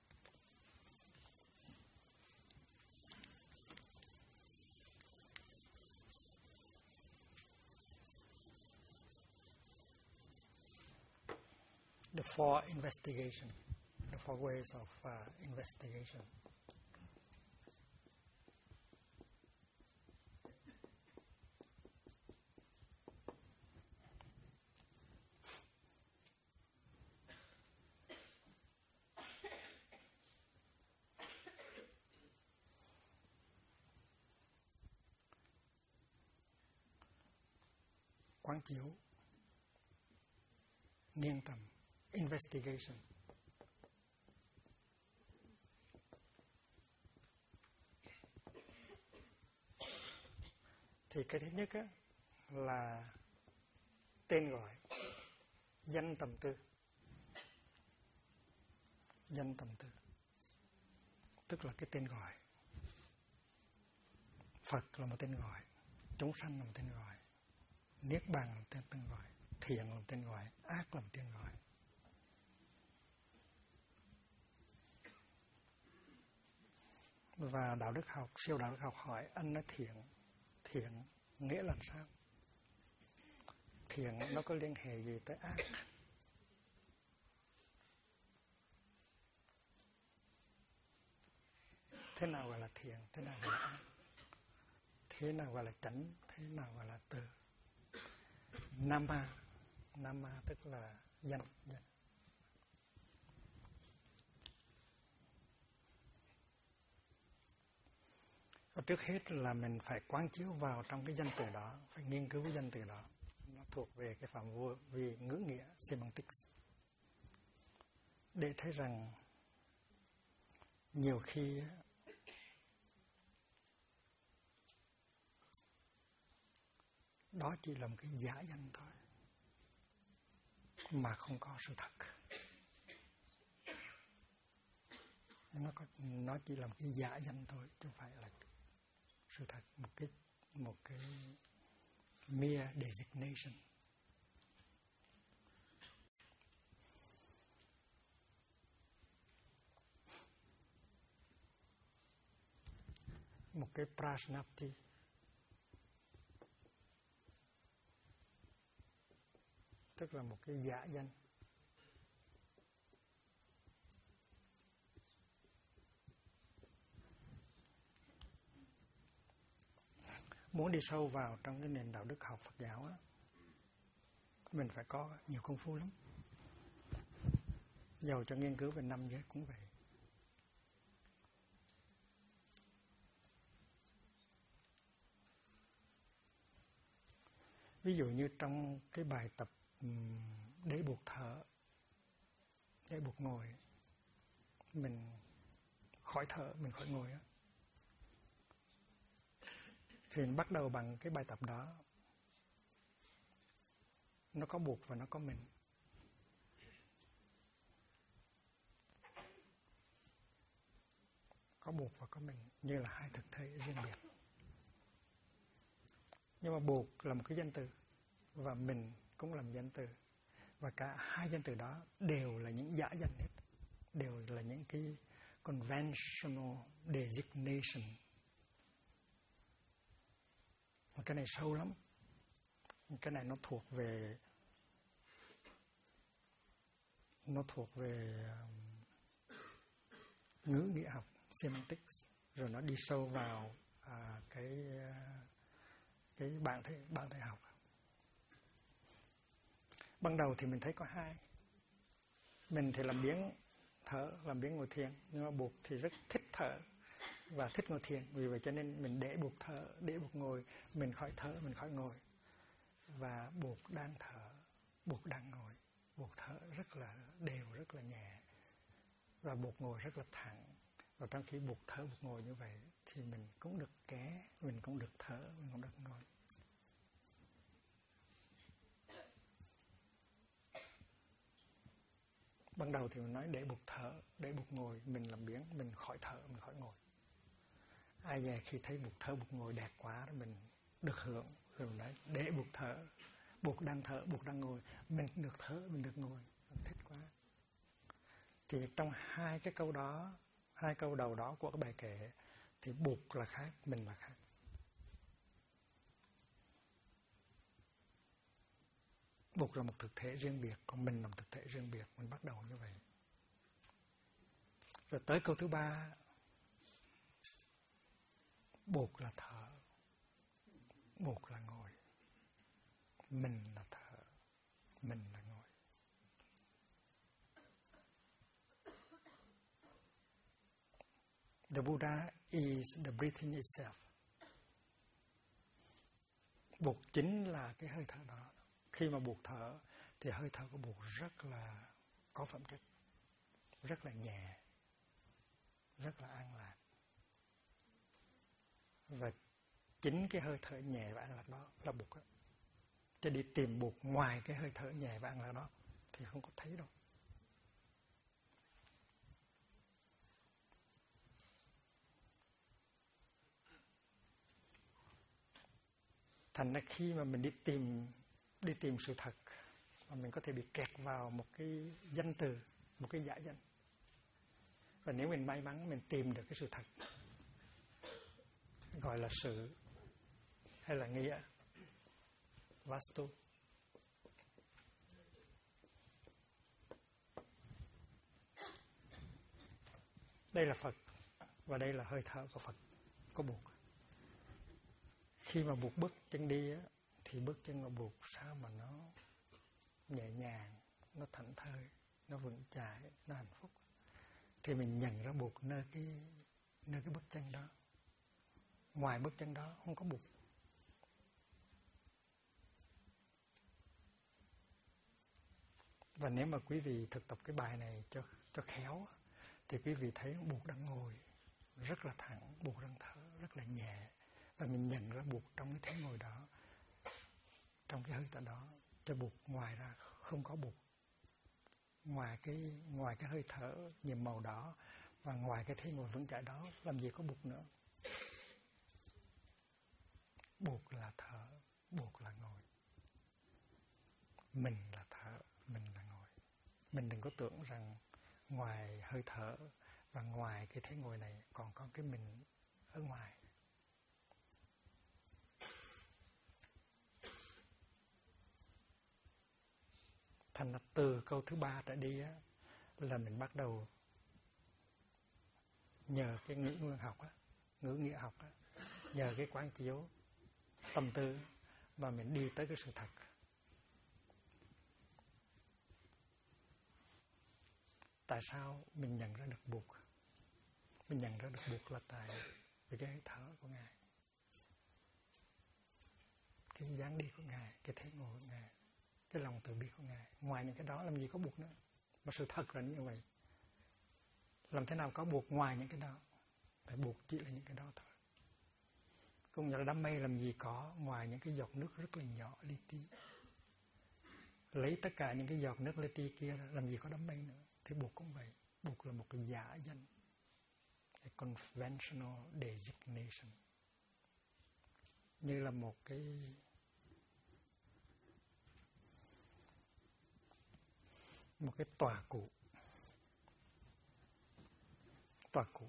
S1: The four investigation, the four ways of investigation. Quán chiếu, nghiêng tầm, investigation. Thì cái thứ nhất á, là tên gọi, danh tầm tư. Danh tầm tư tức là cái tên gọi. Phật là một tên gọi, chúng sanh là một tên gọi, niết bàn là một tên gọi, thiện là một tên gọi, ác là một tên gọi. Và đạo đức học, siêu đạo đức học hỏi anh nói thiện nghĩa là sao? Thiện nó có liên hệ gì tới ác? Thế nào gọi là thiện, thế nào gọi là ác? Thế nào gọi là chánh, thế nào gọi là từ? Nama tức là danh. Và trước hết là mình phải quán chiếu vào trong cái danh từ đó, phải nghiên cứu cái danh từ đó. Nó thuộc về cái phạm vi ngữ nghĩa, semantics. Để thấy rằng nhiều khi đó chỉ là một cái giả danh thôi, mà không có sự thật. Nó chỉ là một cái giả danh thôi, chứ không phải là sự thật, một cái mere designation. Một cái prashnapti, tức là một cái giả danh. Muốn đi sâu vào trong cái nền đạo đức học Phật giáo á, mình phải có nhiều công phu lắm. Dầu cho nghiên cứu về 5 giới cũng vậy. Ví dụ như trong cái bài tập để buộc thở, để buộc ngồi, mình khỏi thở, mình khỏi ngồi á, thì mình bắt đầu bằng cái bài tập đó. Nó có buộc và nó có mình. Có buộc và có mình như là hai thực thể riêng biệt. Nhưng mà buộc là một cái danh từ và mình cũng là một danh từ. Và cả hai danh từ đó đều là những giả danh hết. Đều là những cái conventional designation. Và cái này sâu lắm. Cái này nó thuộc về ngữ nghĩa học, semantics, rồi nó đi sâu vào cái bản thể học. Ban đầu thì mình thấy có hai. Mình thì làm biếng thở, làm biếng ngồi thiền, nhưng mà buộc thì rất thích thở và thích ngồi thiền. Vì vậy cho nên mình để buộc thở, để buộc ngồi, mình khỏi thở, mình khỏi ngồi. Và buộc đang thở, buộc đang ngồi, buộc thở rất là đều, rất là nhẹ, và buộc ngồi rất là thẳng. Và trong khi buộc thở, buộc ngồi như vậy thì mình cũng được ké, mình cũng được thở, mình cũng được ngồi. Ban đầu thì mình nói để buộc thở, để buộc ngồi, mình làm biến, mình khỏi thở, mình khỏi ngồi. Ai về khi thấy buộc thở, buộc ngồi đẹp quá đó, mình được hưởng. Rồi mình nói để buộc thở, buộc đang thở, buộc đang ngồi, mình được thở, mình được ngồi. Thích quá. Thì trong hai cái câu đó, hai câu đầu đó của cái bài kệ, thì buộc là khác, mình là khác. Buộc là một thực thể riêng biệt, còn mình là một thực thể riêng biệt. Mình bắt đầu như vậy. Rồi tới câu thứ ba, buộc là thở, buộc là ngồi, mình là thở, mình là ngồi. The Buddha is the breathing itself. Buộc chính là cái hơi thở đó. Khi mà buộc thở thì hơi thở của buộc rất là có phẩm chất, rất là nhẹ, rất là an lạc. Và chính cái hơi thở nhẹ và an lạc đó là buộc đó. Chứ đi tìm buộc ngoài cái hơi thở nhẹ và an lạc đó thì không có thấy đâu. Thành ra khi mà mình đi tìm sự thật, mà mình có thể bị kẹt vào một cái danh từ, một cái giả danh. Và nếu mình may mắn mình tìm được cái sự thật, gọi là sự hay là nghĩa, vastu, đây là Phật và đây là hơi thở của Phật, có buộc. Khi mà buộc bước chân đi á, thì bước chân mà buộc sao mà nó nhẹ nhàng, nó thảnh thơi, nó vững chãi, nó hạnh phúc. Thì mình nhận ra buộc nơi cái bước chân đó. Ngoài bước chân đó không có buộc. Và nếu mà quý vị thực tập cái bài này cho khéo, thì quý vị thấy buộc đang ngồi rất là thẳng, buộc đang thở rất là nhẹ. Và mình nhận ra buộc trong cái thế ngồi đó, trong cái hơi thở đó. Cho buộc ngoài ra không có buộc. Ngoài cái hơi thở nhiệm màu đó và ngoài cái thế ngồi vững chãi đó, làm gì có buộc nữa. Buộc là thở, buộc là ngồi. Mình là thở, mình là ngồi. Mình đừng có tưởng rằng ngoài hơi thở và ngoài cái thế ngồi này còn có cái mình ở ngoài. Thành ra từ câu thứ 3 trở đi á, là mình bắt đầu nhờ cái ngữ nguyên học á, ngữ nghĩa học á, nhờ cái quán chiếu tâm tư mà mình đi tới cái sự thật. Tại sao mình nhận ra được buộc? Mình nhận ra được buộc là tại vì cái hơi thở của Ngài, cái dáng đi của Ngài, cái thế ngồi của Ngài, cái lòng từ bi của Ngài. Ngoài những cái đó làm gì có buộc nữa. Mà sự thật là như vậy. Làm thế nào có buộc ngoài những cái đó? Phải buộc chỉ là những cái đó thôi. Cũng như là đám mây làm gì có ngoài những cái giọt nước rất là nhỏ li ti. Lấy tất cả những cái giọt nước li ti kia làm gì có đám mây nữa. Thì buộc cũng vậy. Buộc là một cái giả danh, a conventional designation, như là một cái tòa cụ. Tòa cụ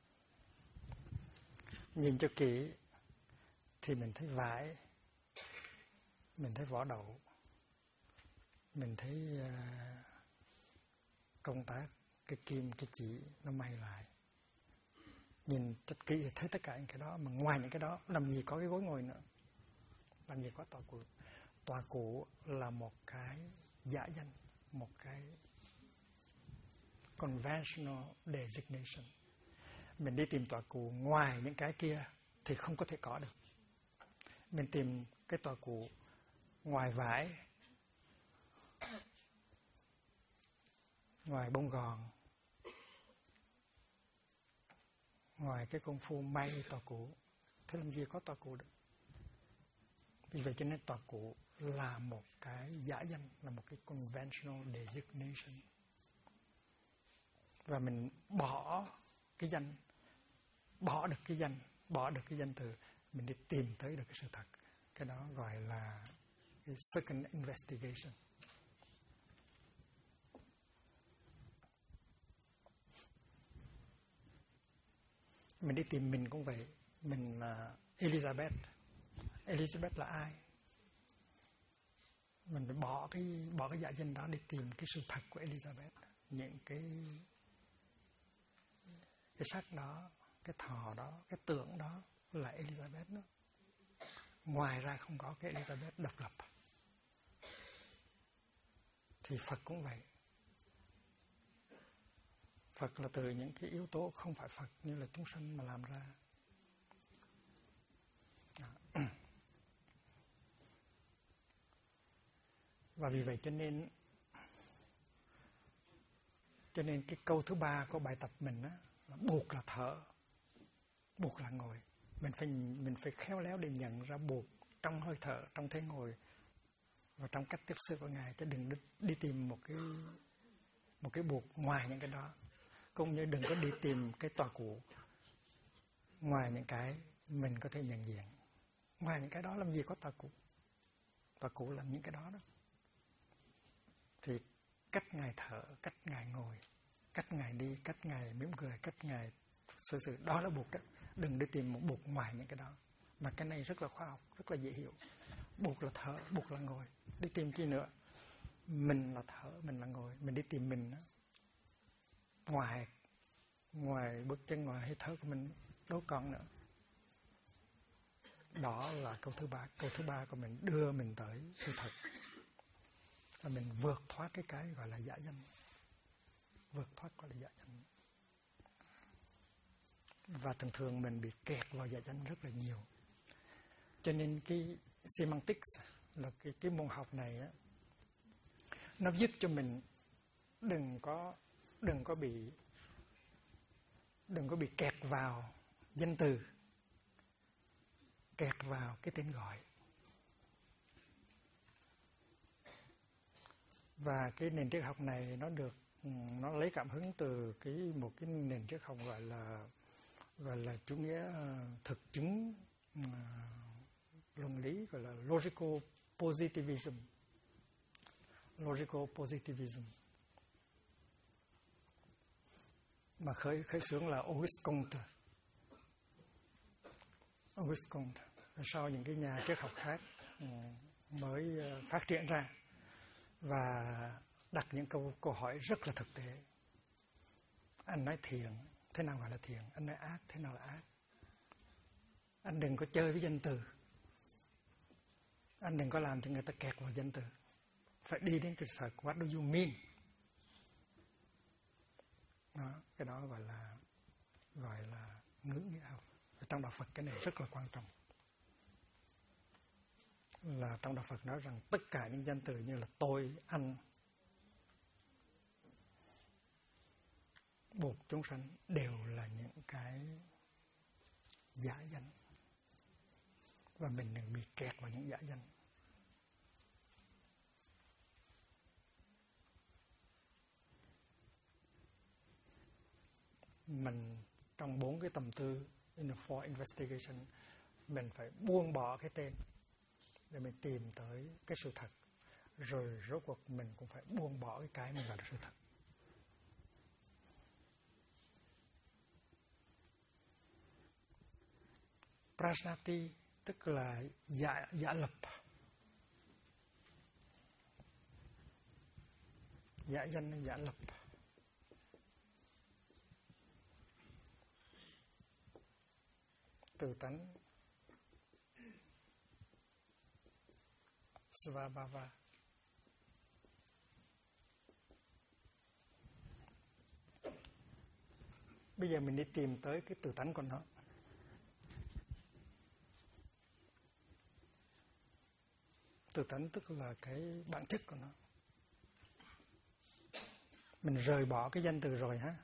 S1: nhìn cho kỹ thì mình thấy vải, mình thấy vỏ đậu, mình thấy công tác cái kim, cái chỉ nó may lại. Nhìn thật kỹ thì thấy tất cả những cái đó. Mà ngoài những cái đó làm gì có cái gối ngồi nữa, làm gì có tòa cụ. Tòa cụ là một cái giả danh, một cái conventional designation. Mình đi tìm tòa cụ ngoài những cái kia thì không có thể có được. Mình tìm cái tòa cụ ngoài vải, ngoài bông gòn, ngoài cái công phu may tòa cụ, thế làm gì có tòa cụ được. Vì vậy cho nên tòa cụ là một cái giả danh, là một cái conventional designation. và mình bỏ cái danh, bỏ được cái danh từ, mình đi tìm tới được cái sự thật. Cái đó gọi là cái second investigation. Mình đi tìm mình cũng vậy. Mình là Elizabeth. Elizabeth là ai? Mình phải bỏ cái giả danh đó để tìm cái sự thật của Elizabeth. Những cái sắc đó, cái thọ đó, cái tượng đó là Elizabeth đó. Ngoài ra không có cái Elizabeth độc lập. Thì Phật cũng vậy. Phật là từ những cái yếu tố không phải Phật như là chúng sanh mà làm ra. Và vì vậy cho nên cái câu thứ 3 của bài tập mình á, là buộc là thở, buộc là ngồi. Mình phải khéo léo để nhận ra buộc trong hơi thở, trong thế ngồi và trong cách tiếp xúc của Ngài, chứ đừng đi tìm một cái buộc ngoài những cái đó. Cũng như đừng có đi tìm cái tòa cụ ngoài những cái mình có thể nhận diện. Ngoài những cái đó làm gì có tòa cụ? Tòa cụ là những cái đó đó. Thì cách Ngài thở, cách Ngài ngồi, cách Ngài đi, cách Ngài mỉm cười, cách Ngài xử đó là buộc đó. Đừng đi tìm một buộc ngoài những cái đó. Mà cái này rất là khoa học, rất là dễ hiểu. Buộc là thở, buộc là ngồi. Đi tìm chi nữa? Mình là thở, mình là ngồi. Mình đi tìm mình đó. Ngoài bước chân, ngoài hơi thở của mình đâu còn nữa. Đó là câu thứ 3. Câu thứ 3 của mình đưa mình tới sự thật. Và mình vượt thoát cái gọi là giả danh. Vượt thoát gọi là giả danh. Và thường mình bị kẹt vào giả danh rất là nhiều. Cho nên cái semantics là cái môn học này á, nó giúp cho mình đừng có bị kẹt vào danh từ, kẹt vào cái tên gọi. Và cái nền triết học này nó lấy cảm hứng từ một cái nền triết học gọi là chủ nghĩa thực chứng luân lý, gọi là logical positivism. Logical positivism. Mà khởi xướng là Auguste Comte. Auguste Comte. Sau những cái nhà triết học khác mới phát triển ra và đặt những câu hỏi rất là thực tế. Anh nói thiện, thế nào gọi là thiện? Anh nói ác, thế nào là ác? Anh đừng có chơi với danh từ. Anh đừng có làm cho người ta kẹt vào danh từ. Phải đi đến cái sự what do you mean? Đó, cái đó gọi là ngữ nghĩa học. Trong đạo Phật cái này rất là quan trọng. Là trong đạo Phật nói rằng tất cả những danh từ như là tôi, anh, buộc chúng sanh đều là những cái giả danh. Và mình đừng bị kẹt vào những giả danh. Mình trong 4 cái tầm tư in the four investigation, mình phải buông bỏ cái tên để mình tìm tới cái sự thật. Rồi rốt cuộc mình cũng phải buông bỏ cái mình gọi là sự thật. Prasnati tức là giả lập. Giả danh là giả lập. Từ tánh Svabhava. Bây giờ mình đi tìm tới cái từ tánh của nó. Từ tánh tức là cái bản chất của nó. Mình rời bỏ cái danh từ rồi ha.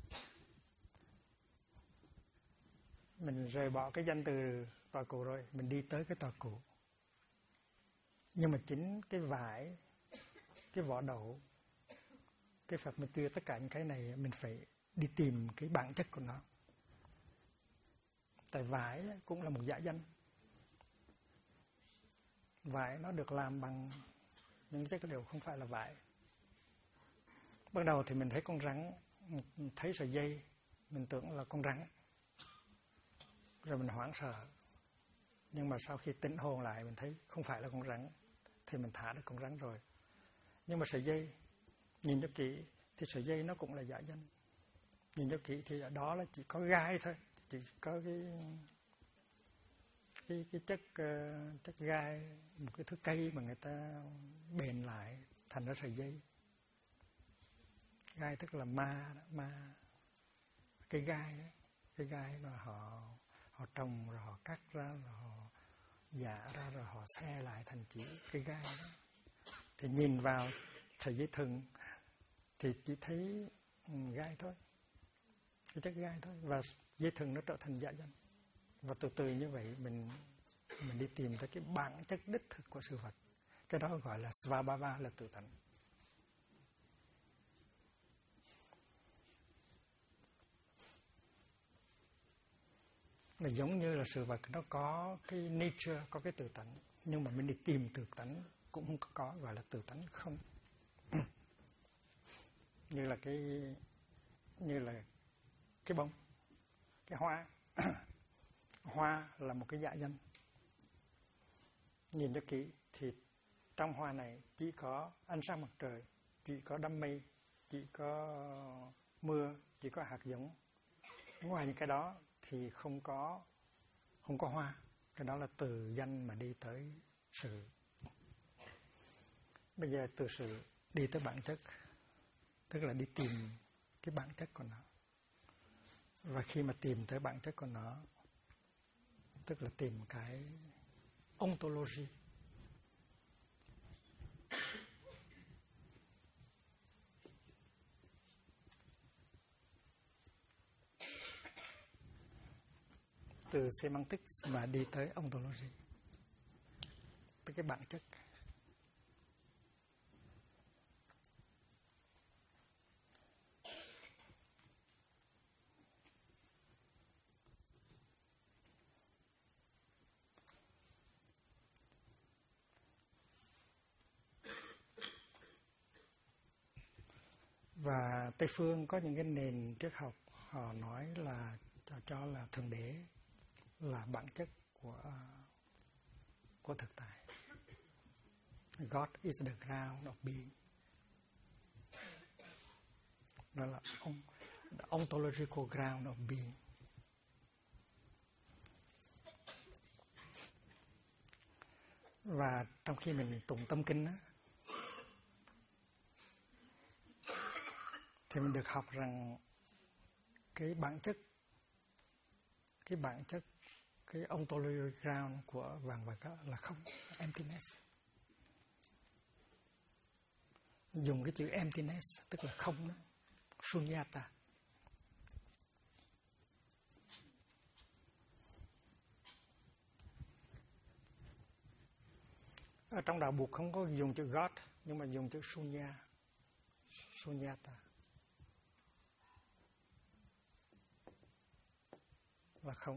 S1: Mình rời bỏ cái danh từ tòa cụ rồi, mình đi tới cái tòa cụ. Nhưng mà chính cái vải, cái vỏ đậu cái Phật mình tuyên tất cả những cái này mình phải đi tìm cái bản chất của nó. Tại vải cũng là một giả danh. Vải nó được làm bằng những chất liệu không phải là vải. Ban đầu thì mình thấy con rắn, thấy sợi dây, mình tưởng là con rắn. Rồi mình hoảng sợ. Nhưng mà sau khi tỉnh hồn lại mình thấy không phải là con rắn, thì mình thả được con rắn rồi. Nhưng mà sợi dây, nhìn cho kỹ thì sợi dây nó cũng là giả danh. Nhìn cho kỹ thì ở đó là chỉ có gai thôi, chỉ có cái chất gai, một cái thứ cây mà người ta bền lại thành ra sợi dây. Gai tức là ma cây gai ấy. Cây gai mà họ trồng rồi họ cắt ra rồi họ dạ ra rồi họ xe lại thành chỉ cây gai đó. Thì nhìn vào sợi dây thừng thì chỉ thấy gai thôi, cái chất gai thôi, và dây thừng nó trở thành giả danh. Và từ từ như vậy mình đi tìm tới cái bản chất đích thực của sự vật. Cái đó gọi là Svabhava, là tự tánh. Là giống như là sự vật nó có cái nature, có cái tự tánh, nhưng mà mình đi tìm tự tánh cũng không có, gọi là tự tánh không. Như là cái bông, cái hoa. Hoa là một cái giả danh. Nhìn cho kỹ thì trong hoa này chỉ có ánh sáng mặt trời, chỉ có đám mây, chỉ có mưa, chỉ có hạt giống. Ngoài những cái đó thì không có hoa. Cái đó là từ danh mà đi tới sự. Bây giờ từ sự đi tới bản chất, tức là đi tìm cái bản chất của nó. Và khi mà tìm tới bản chất của nó, tức là tìm cái ontology. Từ semantics mà đi tới ontology, tới cái bản chất. Và Tây phương có những cái nền triết học họ nói là cho là Thượng Đế là bản chất của thực tại. God is the ground of being. Đó là the ontological ground of being. Và trong khi mình tụng tâm kinh á, thì mình được học rằng cái bản chất, cái ontological ground của vạn vật đó là không, emptiness. Dùng cái chữ emptiness tức là không đó, sunyata. Ở trong đạo Bụt không có dùng chữ God, nhưng mà dùng chữ sunyata. Là không.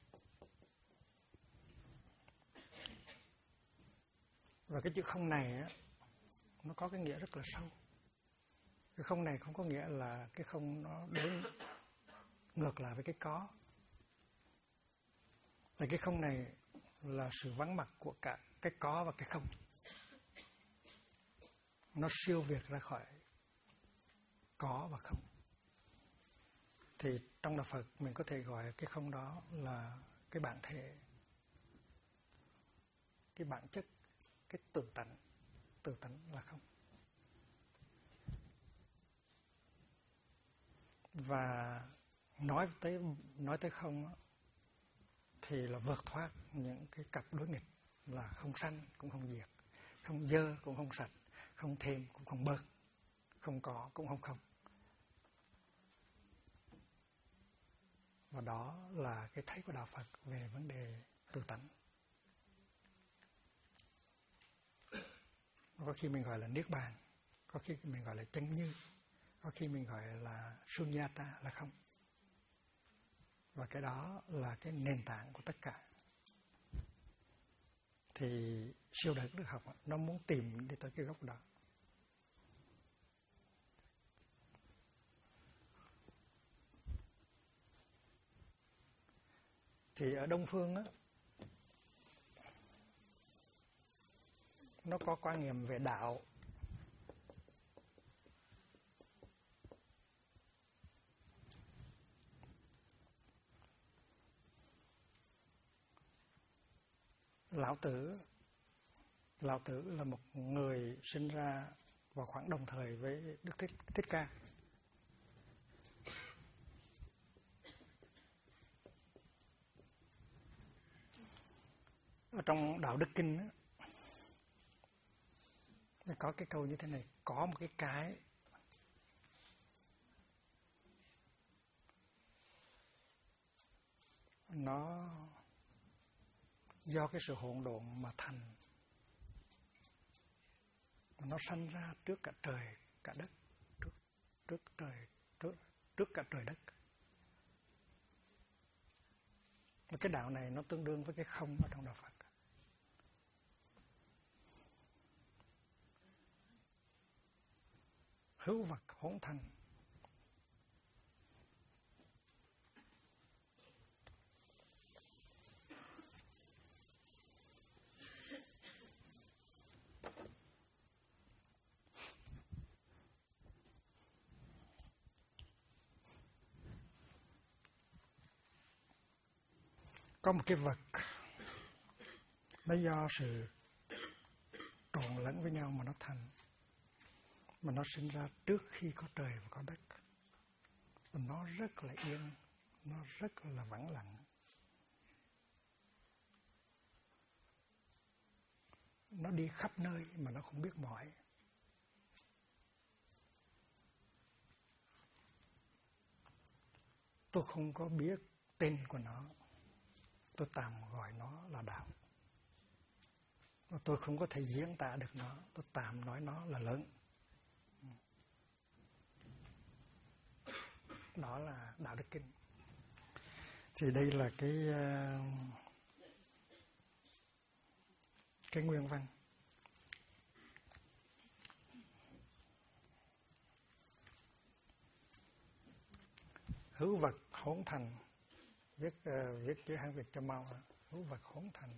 S1: Và cái chữ không này á, nó có cái nghĩa rất là sâu. Cái không này không có nghĩa là cái không nó đối ngược lại với cái có. Là cái không này là sự vắng mặt của cả cái có và cái không. Nó siêu việt ra khỏi có và không. Thì trong đạo Phật mình có thể gọi cái không đó là cái bản thể, cái bản chất, cái tự tánh là không. Và nói tới không thì là vượt thoát những cái cặp đối nghịch là không sanh cũng không diệt, không dơ cũng không sạch, không thêm cũng không bớt, không có cũng không không. Và đó là cái thấy của đạo Phật về vấn đề tự tánh. Có khi mình gọi là niết bàn, có khi mình gọi là chân như, có khi mình gọi là sunyata, là không. Và cái đó là cái nền tảng của tất cả. Thì siêu đời Đức học nó muốn tìm đi tới cái gốc đó. Thì ở Đông Phương á, nó có quan niệm về đạo. Lão Tử là một người sinh ra vào khoảng đồng thời với Đức Thích Ca. Ở trong Đạo Đức Kinh á, có cái câu như thế này: có một cái nó do cái sự hỗn độn mà thành, nó sanh ra trước cả trời cả đất, trước cả trời đất. Và cái đạo này nó tương đương với cái không ở trong đạo Phật. Hữu vật hỗn thành. Có một cái vật nó do sự trộn lẫn với nhau mà nó thành, mà nó sinh ra trước khi có trời và có đất. Và nó rất là yên, nó rất là vắng lặng. Nó đi khắp nơi mà nó không biết mỏi. Tôi không có biết tên của nó, tôi tạm gọi nó là đạo. Và tôi không có thể diễn tả được nó, tôi tạm nói nó là lớn. Đó là Đạo Đức Kinh. Thì đây là cái nguyên văn. Hữu vật hỗn thành, viết chữ Hán Việt cho mau. Hữu vật hỗn thành.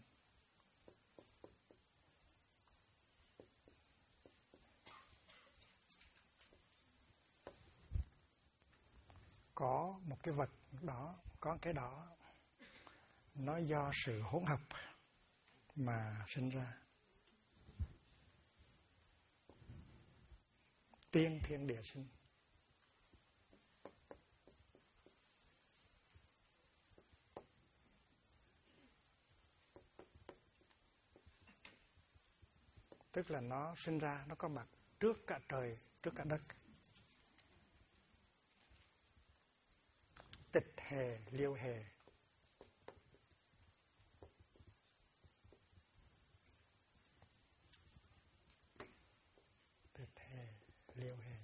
S1: Có một cái vật đó, có cái đó, nó do sự hỗn hợp mà sinh ra. Tiên thiên địa sinh. Tức là nó sinh ra, nó có mặt trước cả trời, trước cả đất. Tịch hề, liêu hề. Tịch hề, liêu hề.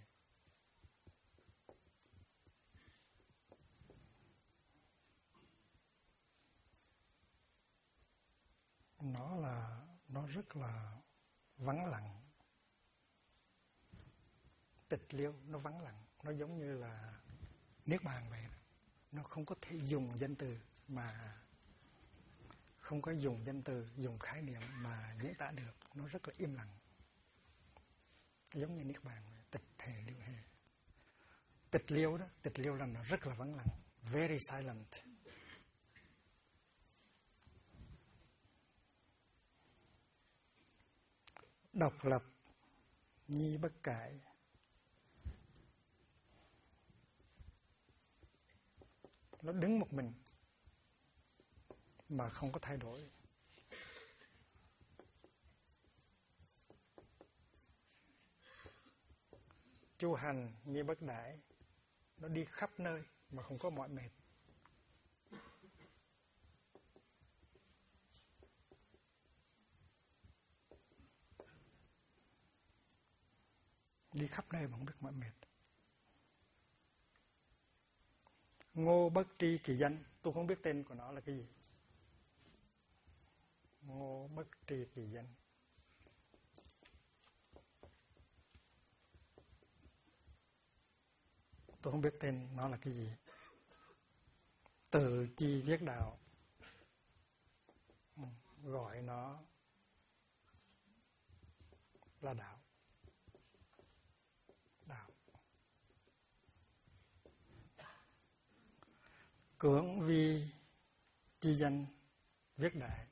S1: Nó rất là vắng lặng. Tịch liêu, nó vắng lặng. Nó giống như là niết bàn vậy. Nó không có thể dùng danh từ mà không có dùng danh từ, dùng khái niệm mà diễn tả được. Nó rất là im lặng. Giống như niết bàn vậy. Tịch hề liêu hề. Tịch liêu đó, tịch liêu là nó rất là vắng lặng. Very silent. Độc lập, nhi bất cải. Nó đứng một mình mà không có thay đổi. Chu hành như bất đãi. Nó đi khắp nơi mà không có mỏi mệt. Đi khắp nơi mà không biết mỏi mệt. Ngô Bất Tri Kỳ Danh, tôi không biết tên của nó là cái gì. Ngô Bất Tri Kỳ Danh. Tôi không biết tên nó là cái gì. Từ Chi Viết Đạo, gọi nó là đạo. Đạo. Cưỡng Vi Chi Danh Viết Đại.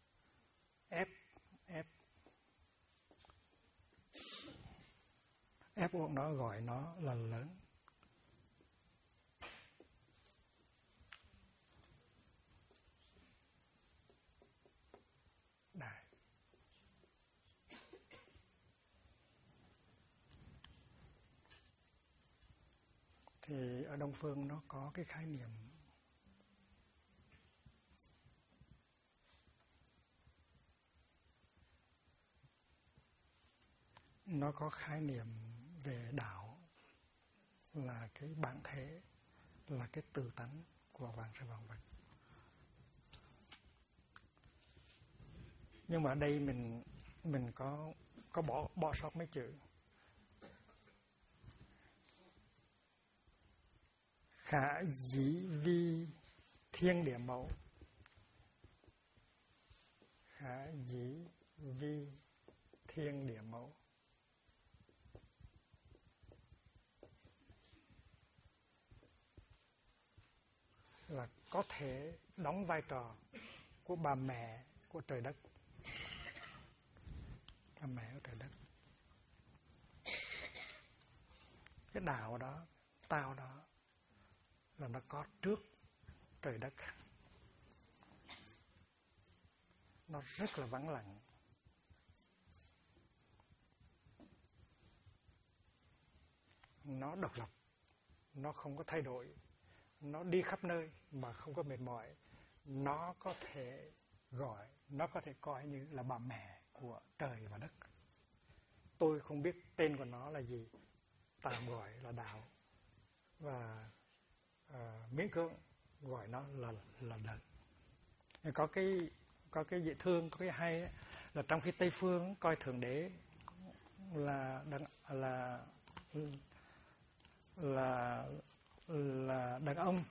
S1: Ép buộc nó, gọi nó là lớn. Đại. Thì ở Đông Phương nó có cái khái niệm về đạo là cái bản thể, là cái tự tánh của vạn sự vạn vật. Nhưng mà ở đây mình có bỏ sót mấy chữ. Khả dĩ vi thiên địa mẫu. Khả dĩ vi thiên địa mẫu. Là có thể đóng vai trò của bà mẹ của trời đất. Bà mẹ của trời đất. Cái đạo đó, tao đó là nó có trước trời đất. Nó rất là vắng lặng. Nó độc lập. Nó không có thay đổi. Nó đi khắp nơi mà không có mệt mỏi. Nó có thể gọi, nó có thể coi như là bà mẹ của trời và đất. Tôi không biết tên của nó là gì, tạm gọi là đạo. Và miễn cưỡng gọi nó là đất. Có cái dễ thương, có cái hay ấy, là trong khi Tây phương coi Thượng Đế là đàn ông,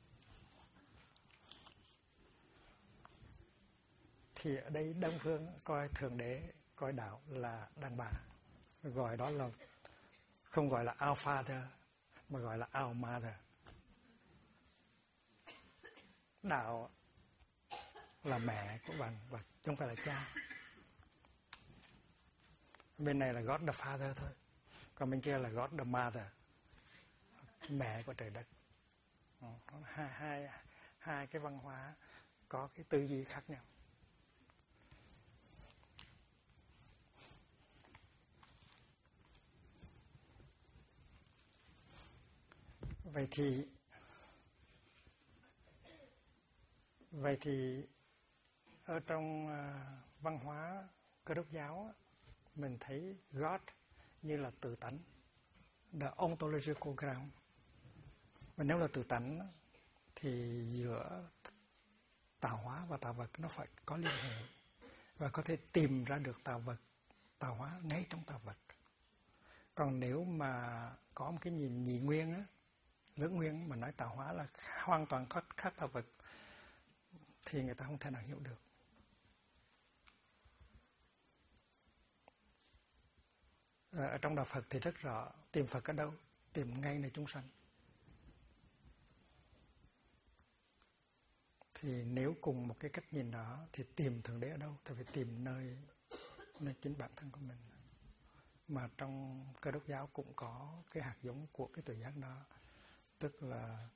S1: thì ở đây Đông phương coi Thượng Đế, coi đạo là đàn bà. Gọi đó là không gọi là Our Father mà gọi là Our Mother. Đạo là mẹ của vạn vật, không phải là cha. Bên này là God the Father thôi, còn bên kia là God the Mother, mẹ của trời đất. Hai cái văn hóa có cái tư duy khác nhau. Vậy thì ở trong văn hóa Cơ Đốc giáo mình thấy God như là tự tánh, the ontological ground. Và nếu là tự tánh thì giữa tạo hóa và tạo vật nó phải có liên hệ và có thể tìm ra được tạo hóa ngay trong tạo vật. Còn nếu mà có một cái nhìn nhị nguyên á, lưỡng nguyên mà nói tạo hóa là hoàn toàn khác tạo vật thì người ta không thể nào hiểu được. Ở trong đạo Phật thì rất rõ, tìm Phật ở đâu? Tìm ngay nơi chúng sanh. Thì nếu cùng một cái cách nhìn đó thì tìm Thượng Đế ở đâu? Thì phải tìm nơi chính bản thân của mình. Mà trong Cơ Đốc giáo cũng có cái hạt giống của cái tuệ giác đó, tức là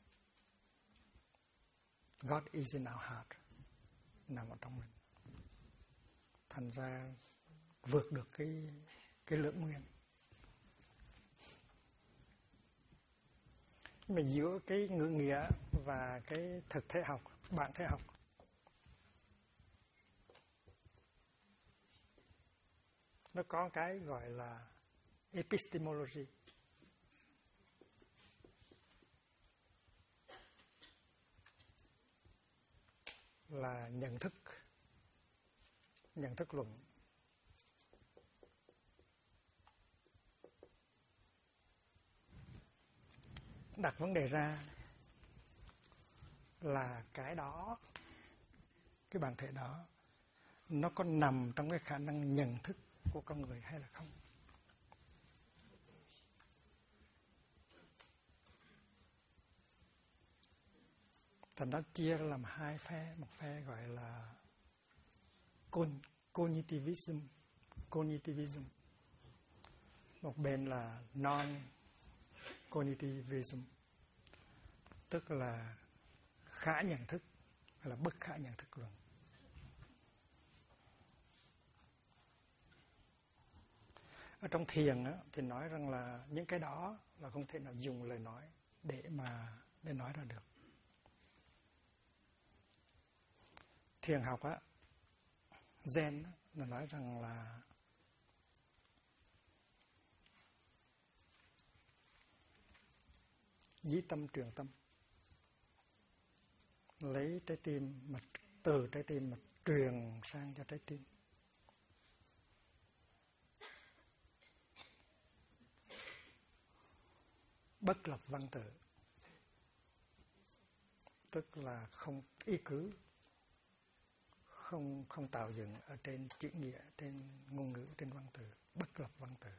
S1: God is in our heart, nằm ở trong mình. Thành ra vượt được cái lưỡng nguyên. Mà giữa cái ngữ nghĩa và cái thực thể học, bản thể học, nó có cái gọi là epistemology. là nhận thức luận. Đặt vấn đề ra là cái đó, cái bản thể đó, nó có nằm trong cái khả năng nhận thức của con người hay là không? Thành nó chia làm hai phe, một phe gọi là cognitivism, một bên là non-cognitivism, tức là khả nhận thức hay là bất khả nhận thức luận. Ở trong thiền á, thì nói rằng là những cái đó là không thể nào dùng lời nói để nói ra được. Thiền học á, Zen á, là nói rằng là dí tâm truyền tâm, lấy trái tim mà từ trái tim mà truyền sang cho trái tim. Bất lập văn tự, tức là không ý cứ, không tạo dựng ở trên chữ nghĩa, trên ngôn ngữ, trên văn tự. Bất lập văn tự.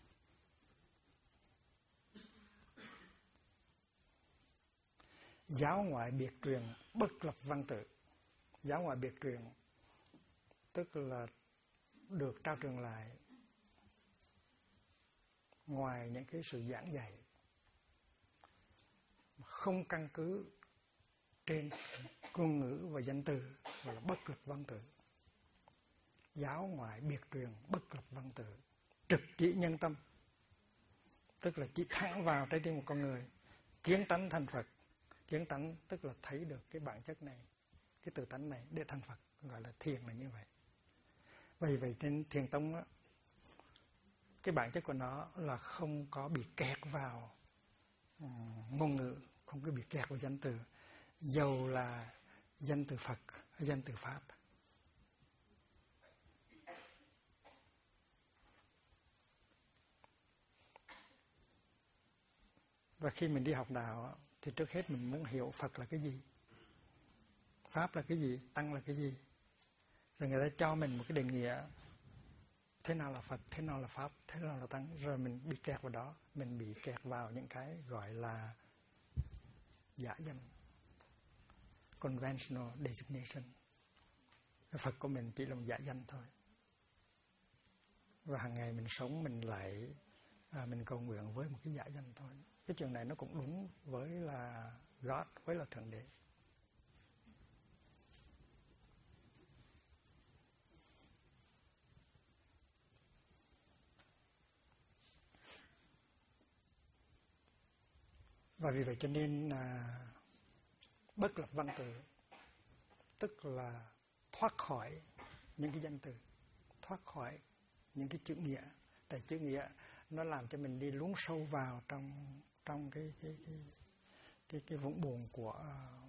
S1: Giáo ngoại biệt truyền, bất lập văn tự. Giáo ngoại biệt truyền tức là được trao truyền lại ngoài những cái sự giảng dạy, không căn cứ trên ngôn ngữ và danh từ, gọi là bất lập văn tự. Giáo ngoại biệt truyền, bất lập văn tự, trực chỉ nhân tâm, tức là chỉ thẳng vào trái tim một con người, kiến tánh thành Phật. Kiến tánh tức là thấy được cái bản chất này, cái tự tánh này để thành Phật, gọi là thiền là như vậy. Vậy trên thiền tông á, cái bản chất của nó là không có bị kẹt vào ngôn ngữ, không có bị kẹt vào danh từ, dầu là danh từ Phật hay danh từ Pháp. Và khi mình đi học đạo thì trước hết mình muốn hiểu Phật là cái gì, Pháp là cái gì, Tăng là cái gì. Rồi người ta cho mình một cái định nghĩa thế nào là Phật, thế nào là Pháp, thế nào là Tăng. Rồi mình bị kẹt vào đó, mình bị kẹt vào những cái gọi là giả danh, conventional designation. Cái Phật của mình chỉ là một giả danh thôi. Và hàng ngày mình sống, mình lại mình cầu nguyện với một cái giả danh thôi. Cái chuyện này nó cũng đúng với là God, với là Thượng Đế. Và vì vậy cho nên bất lập văn tự tức là thoát khỏi những cái danh từ, thoát khỏi những cái chữ nghĩa. Tại chữ nghĩa nó làm cho mình đi lún sâu vào trong cái vũng buồn của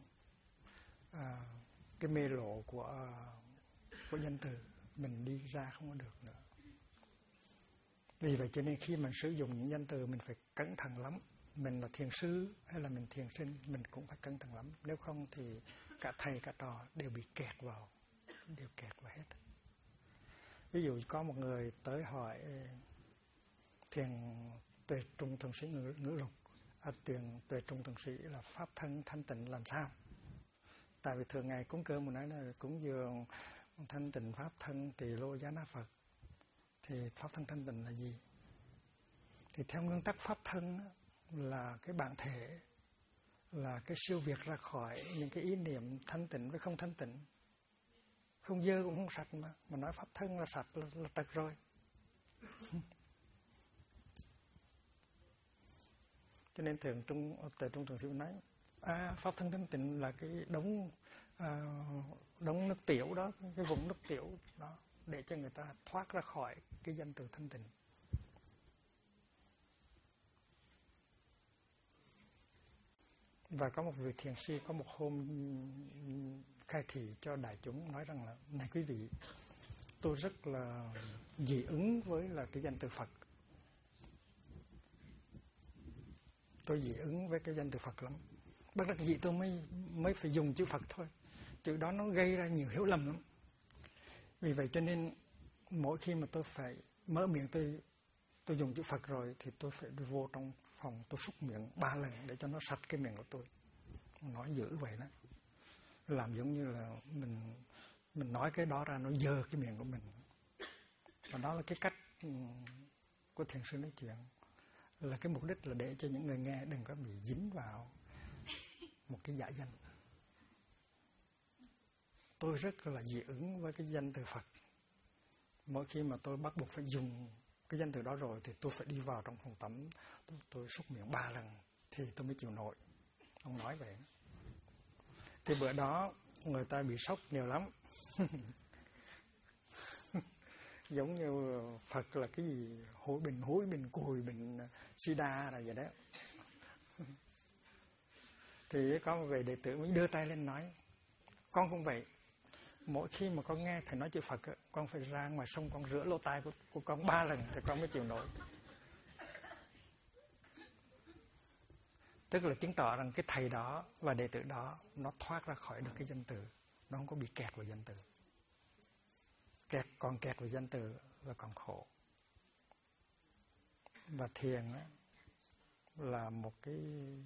S1: cái mê lộ của danh từ, mình đi ra không có được nữa. Vì vậy cho nên khi mình sử dụng những danh từ mình phải cẩn thận lắm. Mình là thiền sư hay là mình thiền sinh, mình cũng phải cẩn thận lắm. Nếu không thì cả thầy cả trò đều bị kẹt vào hết. Ví dụ có một người tới hỏi thiền tuệ trung thường sĩ ngữ lục, thiền tuệ trung thường sĩ là pháp thân thanh tịnh làm sao? Tại vì thường ngày cúng cơm mình nói là cúng dường thanh tịnh pháp thân tỳ lô giá na Phật, thì pháp thân thanh tịnh là gì? Thì theo nguyên tắc pháp thân là cái bản thể, là cái siêu việt ra khỏi những cái ý niệm thanh tịnh với không thanh tịnh, không dơ cũng không sạch, mà nói pháp thân là sạch là trật rồi. Cho nên tuệ trung thường sĩ nói pháp thân thanh tịnh là cái đống nước tiểu đó, cái vùng nước tiểu đó, để cho người ta thoát ra khỏi cái danh từ thanh tịnh. Và có một vị thiền sư có một hôm khai thị cho đại chúng, nói rằng là này quý vị, tôi rất là dị ứng với là cái danh từ Phật. Tôi dị ứng với cái danh từ Phật lắm. Bất đắc dĩ tôi mới phải dùng chữ Phật thôi. Chữ đó nó gây ra nhiều hiểu lầm lắm. Vì vậy cho nên mỗi khi mà tôi phải mở miệng tôi dùng chữ Phật rồi thì tôi phải đi vô trong phòng, tôi súc miệng 3 lần để cho nó sạch cái miệng của tôi. Nói dữ vậy đó. Làm giống như là mình nói cái đó ra nó dơ cái miệng của mình. Và đó là cái cách của thiền sư nói chuyện. Là cái mục đích là để cho những người nghe đừng có bị dính vào một cái giả danh. Tôi rất là dị ứng với cái danh từ Phật. Mỗi khi mà tôi bắt buộc phải dùng cái danh từ đó rồi thì tôi phải đi vào trong phòng tắm, tôi súc miệng 3 lần thì tôi mới chịu nổi. Ông nói vậy. Thì bữa đó người ta bị sốc nhiều lắm. Giống như Phật là cái gì hối bình cùi, bình sida là vậy đó. Thì có một vị đệ tử mới đưa tay lên nói, con cũng vậy. Mỗi khi mà con nghe thầy nói chữ Phật, con phải ra ngoài sông con rửa lỗ tai của con 3 lần thì con mới chịu nổi. Tức là chứng tỏ rằng cái thầy đó và đệ tử đó nó thoát ra khỏi được cái danh từ, nó không có bị kẹt vào danh từ. Còn kẹt vào danh từ là còn khổ. Và thiền là một cái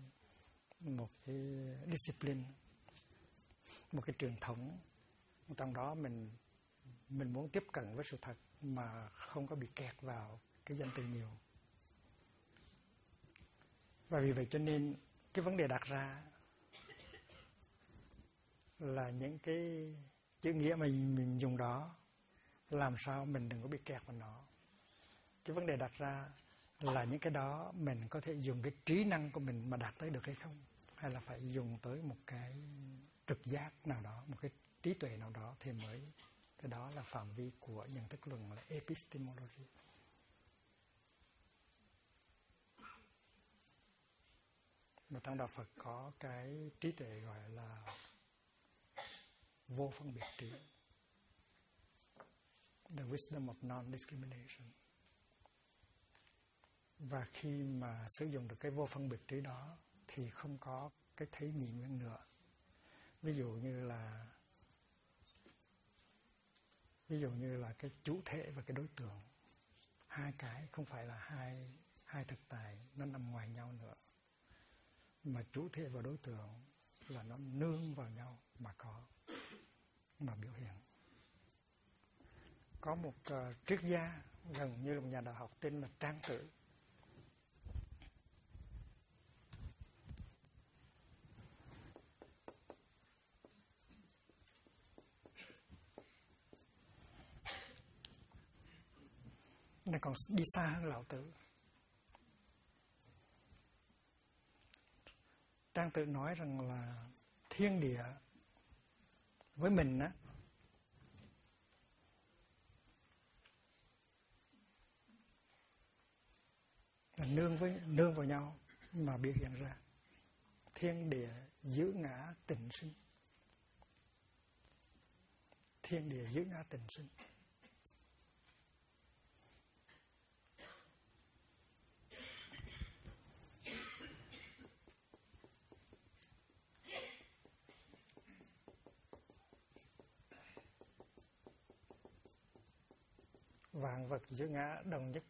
S1: discipline, một cái truyền thống. Trong đó mình muốn tiếp cận với sự thật mà không có bị kẹt vào cái danh từ nhiều. Và vì vậy cho nên cái vấn đề đặt ra là những cái chữ nghĩa mà mình dùng đó, làm sao mình đừng có bị kẹt vào nó. Cái vấn đề đặt ra là những cái đó mình có thể dùng cái trí năng của mình mà đạt tới được hay không, hay là phải dùng tới một cái trực giác nào đó, một cái trí tuệ nào đó thì mới, cái đó là phạm vi của nhận thức luận, là epistemology. Mà trong đạo Phật có cái trí tuệ gọi là vô phân biệt trí, the wisdom of non-discrimination. Và khi mà sử dụng được cái vô phân biệt trí đó thì không có cái thấy nhị nguyên nữa. Ví dụ như là cái chủ thể và cái đối tượng, hai cái không phải là hai thực tại nó nằm ngoài nhau nữa, mà chủ thể và đối tượng là nó nương vào nhau mà biểu hiện. Có một triết gia gần như là một nhà đạo học tên là Trang Tử. Này còn đi xa hơn Lão Tử. Trang Tử nói rằng là thiên địa với mình á là nương vào nhau mà biểu hiện ra. Thiên địa giữ ngã tịnh sinh. Thiên địa giữ ngã tịnh sinh. Vạn vật giữ ngã đồng nhất.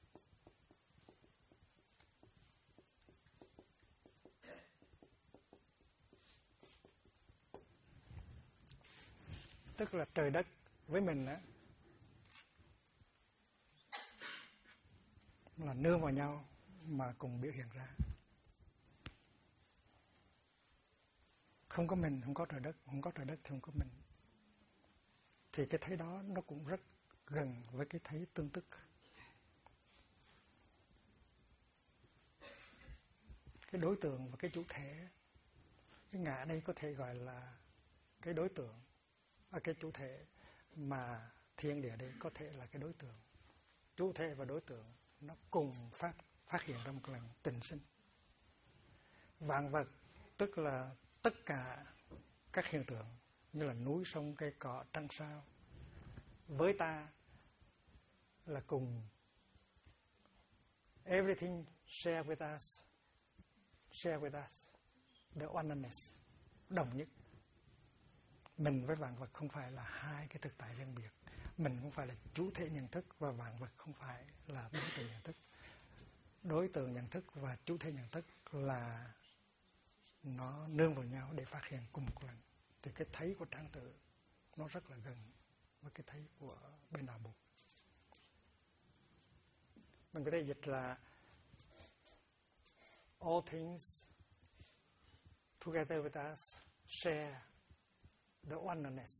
S1: Tức là trời đất với mình á là nương vào nhau mà cùng biểu hiện ra. Không có mình không có trời đất, không có trời đất thì không có mình. Thì cái thấy đó nó cũng rất gần với cái thấy tương tức. Cái đối tượng và cái chủ thể. Cái ngã đây có thể gọi là cái đối tượng, cái chủ thể, mà thiên địa đây có thể là cái đối tượng. Chủ thể và đối tượng nó cùng phát hiện ra một lần tình sinh. Vạn vật tức là tất cả các hiện tượng như là núi sông cây cỏ trăng sao. Với ta là cùng. Everything share with us. Share with us. The oneness. Đồng nhất. Mình với vạn vật không phải là hai cái thực tại riêng biệt. Mình không phải là chủ thể nhận thức, và vạn vật không phải là đối tượng nhận thức. Đối tượng nhận thức và chủ thể nhận thức là nó nương vào nhau để phát hiện cùng một lần. Thì cái thấy của Tràng Tử nó rất là gần với cái thấy của bên đạo Bụt. Mình có thể dịch là all things together with us share the oneness.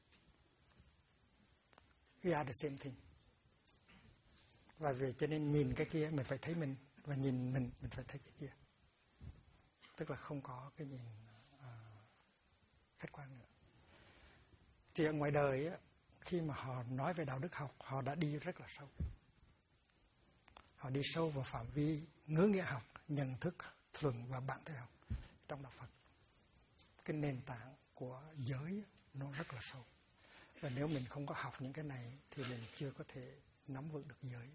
S1: We are the same thing. Và vì cho nên nhìn cái kia mình phải thấy mình, và nhìn mình phải thấy cái kia. Tức là không có cái nhìn khách quan nữa. Thì ở ngoài đời á, khi mà họ nói về đạo đức học, họ đã đi rất là sâu. Họ đi sâu vào phạm vi ngữ nghĩa học, nhận thức, thuần và bản thể học trong đạo Phật. Cái nền tảng của giới nó rất là sâu. Và nếu mình không có học những cái này thì mình chưa có thể nắm vững được giới.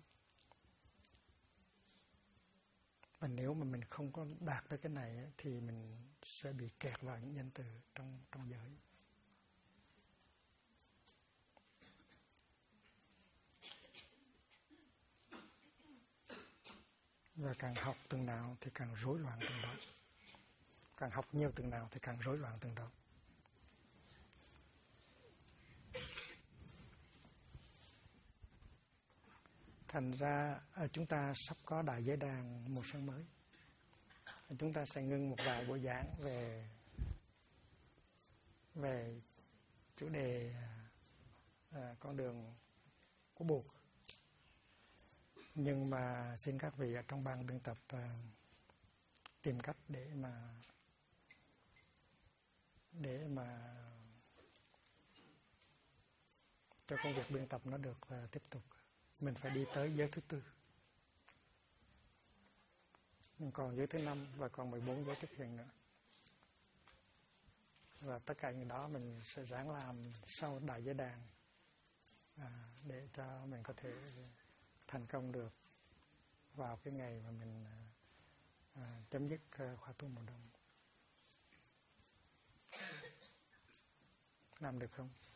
S1: Và nếu mà mình không có đạt tới cái này thì mình sẽ bị kẹt vào những danh từ trong giới. Và càng học từng nào thì càng rối loạn từng đó. Càng học nhiều từng nào thì càng rối loạn từng đó. Thành ra chúng ta sắp có Đại Giới Đàn mùa xuân mới. Chúng ta sẽ ngưng một vài buổi giảng về chủ đề con đường của Bụt. Nhưng mà xin các vị ở trong ban biên tập tìm cách để mà cho công việc biên tập nó được tiếp tục. Mình phải đi tới giới thứ 4. Mình còn giới thứ 5 và còn 14 giới thực hiện nữa. Và tất cả những đó mình sẽ ráng làm sau Đại Giới Đàn để cho mình có thể thành công được vào cái ngày mà mình chấm dứt khóa tu mùa đông. Làm được không?